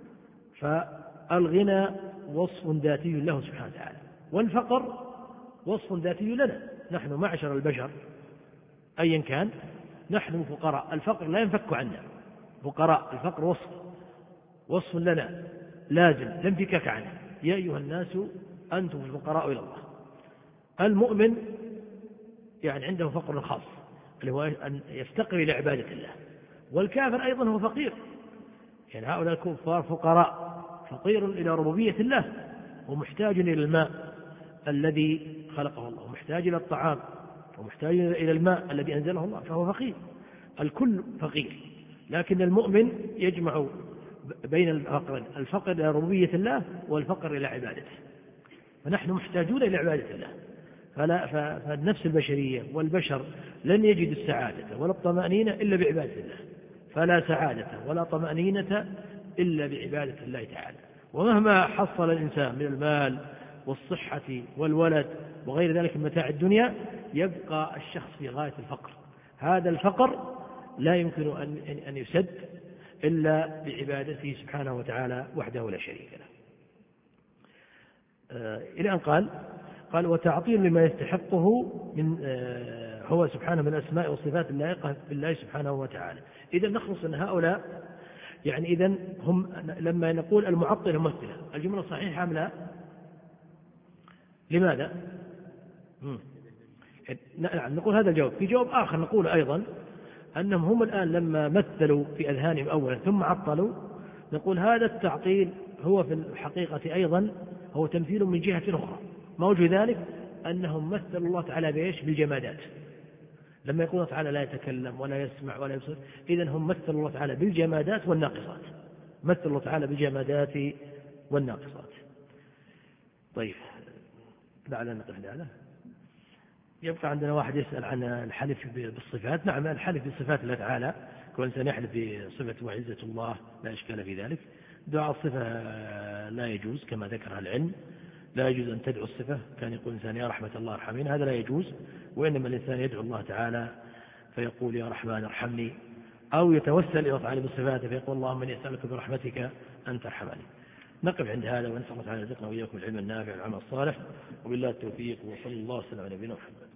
فالغنى وصف ذاتي له سبحانه وتعالى، والفقر وصف ذاتي لنا نحن معشر البشر أيا كان، نحن فقراء، الفقر لا ينفك عنا، فقراء، الفقر وصف لنا لازم لا انفكاك عنه. يا أيها الناس أنتم الفقراء إلى الله. المؤمن يعني عنده فقر خاص اللي هو أن يفتقر إلى عبادة الله، والكافر أيضا هو فقير، يعني هؤلاء الكفار فقراء، فقير إلى ربوبية الله، ومحتاج إلى الماء الذي خلقه الله، ومحتاج إلى الطعام، ومحتاج إلى الماء الذي أنزله الله، فهو فقير، الكل فقير. لكن المؤمن يجمع بين الفقر إلى ربوبية الله والفقر إلى عبادته، فنحن محتاجون إلى عبادة الله. فالنفس البشرية والبشر لن يجد السعادة ولا الطمأنينة إلا بعبادة الله، فلا سعادة ولا طمأنينة إلا بعبادة الله تعالى. ومهما حصل الإنسان من المال والصحة والولد وغير ذلك من متاع الدنيا، يبقى الشخص في غاية الفقر. هذا الفقر لا يمكن أن يسد إلا بعبادته سبحانه وتعالى وحده لا شريك له. إلى أن قال وتعطيل لما يستحقه من هو سبحانه من الأسماء والصفات اللائقة بالله سبحانه وتعالى. إذا نخلص أن هؤلاء يعني إذا هم لما نقول المعطل ممثلة، الجملة صحيحة أم لا؟ لماذا؟ نعم، نقول هذا الجواب. في جواب آخر نقول أيضا أنهم هم الآن لما مثلوا في أذهانهم أولا ثم عطلوا، نقول هذا التعطيل هو في الحقيقة أيضا هو تمثيل من جهة أخرى. ما وجه ذلك؟ أنهم مثلوا الله تعالى بإيش؟ بالجمادات، لما يقول الله تعالى لا يتكلم ولا يسمع ولا يبصر، إذن هم مثلوا الله تعالى بالجمادات والناقصات، مثلوا الله تعالى بالجمادات والناقصات. طيب لعلنا نقف هذا. يبقى عندنا واحد يسأل عن الحلف بالصفات. نعم، الحلف بصفات الله تعالى، كل إنسان يحلف بصفة وعزة الله لا إشكال في ذلك. دعاء الصفة لا يجوز كما ذكر العلم، لا يجوز أن تدعو الصفة، كان يقول إنسان يا رحمة الله ارحمين، هذا لا يجوز. وإنما الإنسان يدعو الله تعالى فيقول يا رحمن ارحمني، أو يتوسل إلى الله تعالى بصفاته فيقول اللهم إني أسألك برحمتك أن ترحمني. نقف عند هذا ونسأل الله تعالى يرزقنا وإياكم العلم النافع والعمل الصالح، وبالله التوفيق، وصلى الله وسلم على نبينا محمد.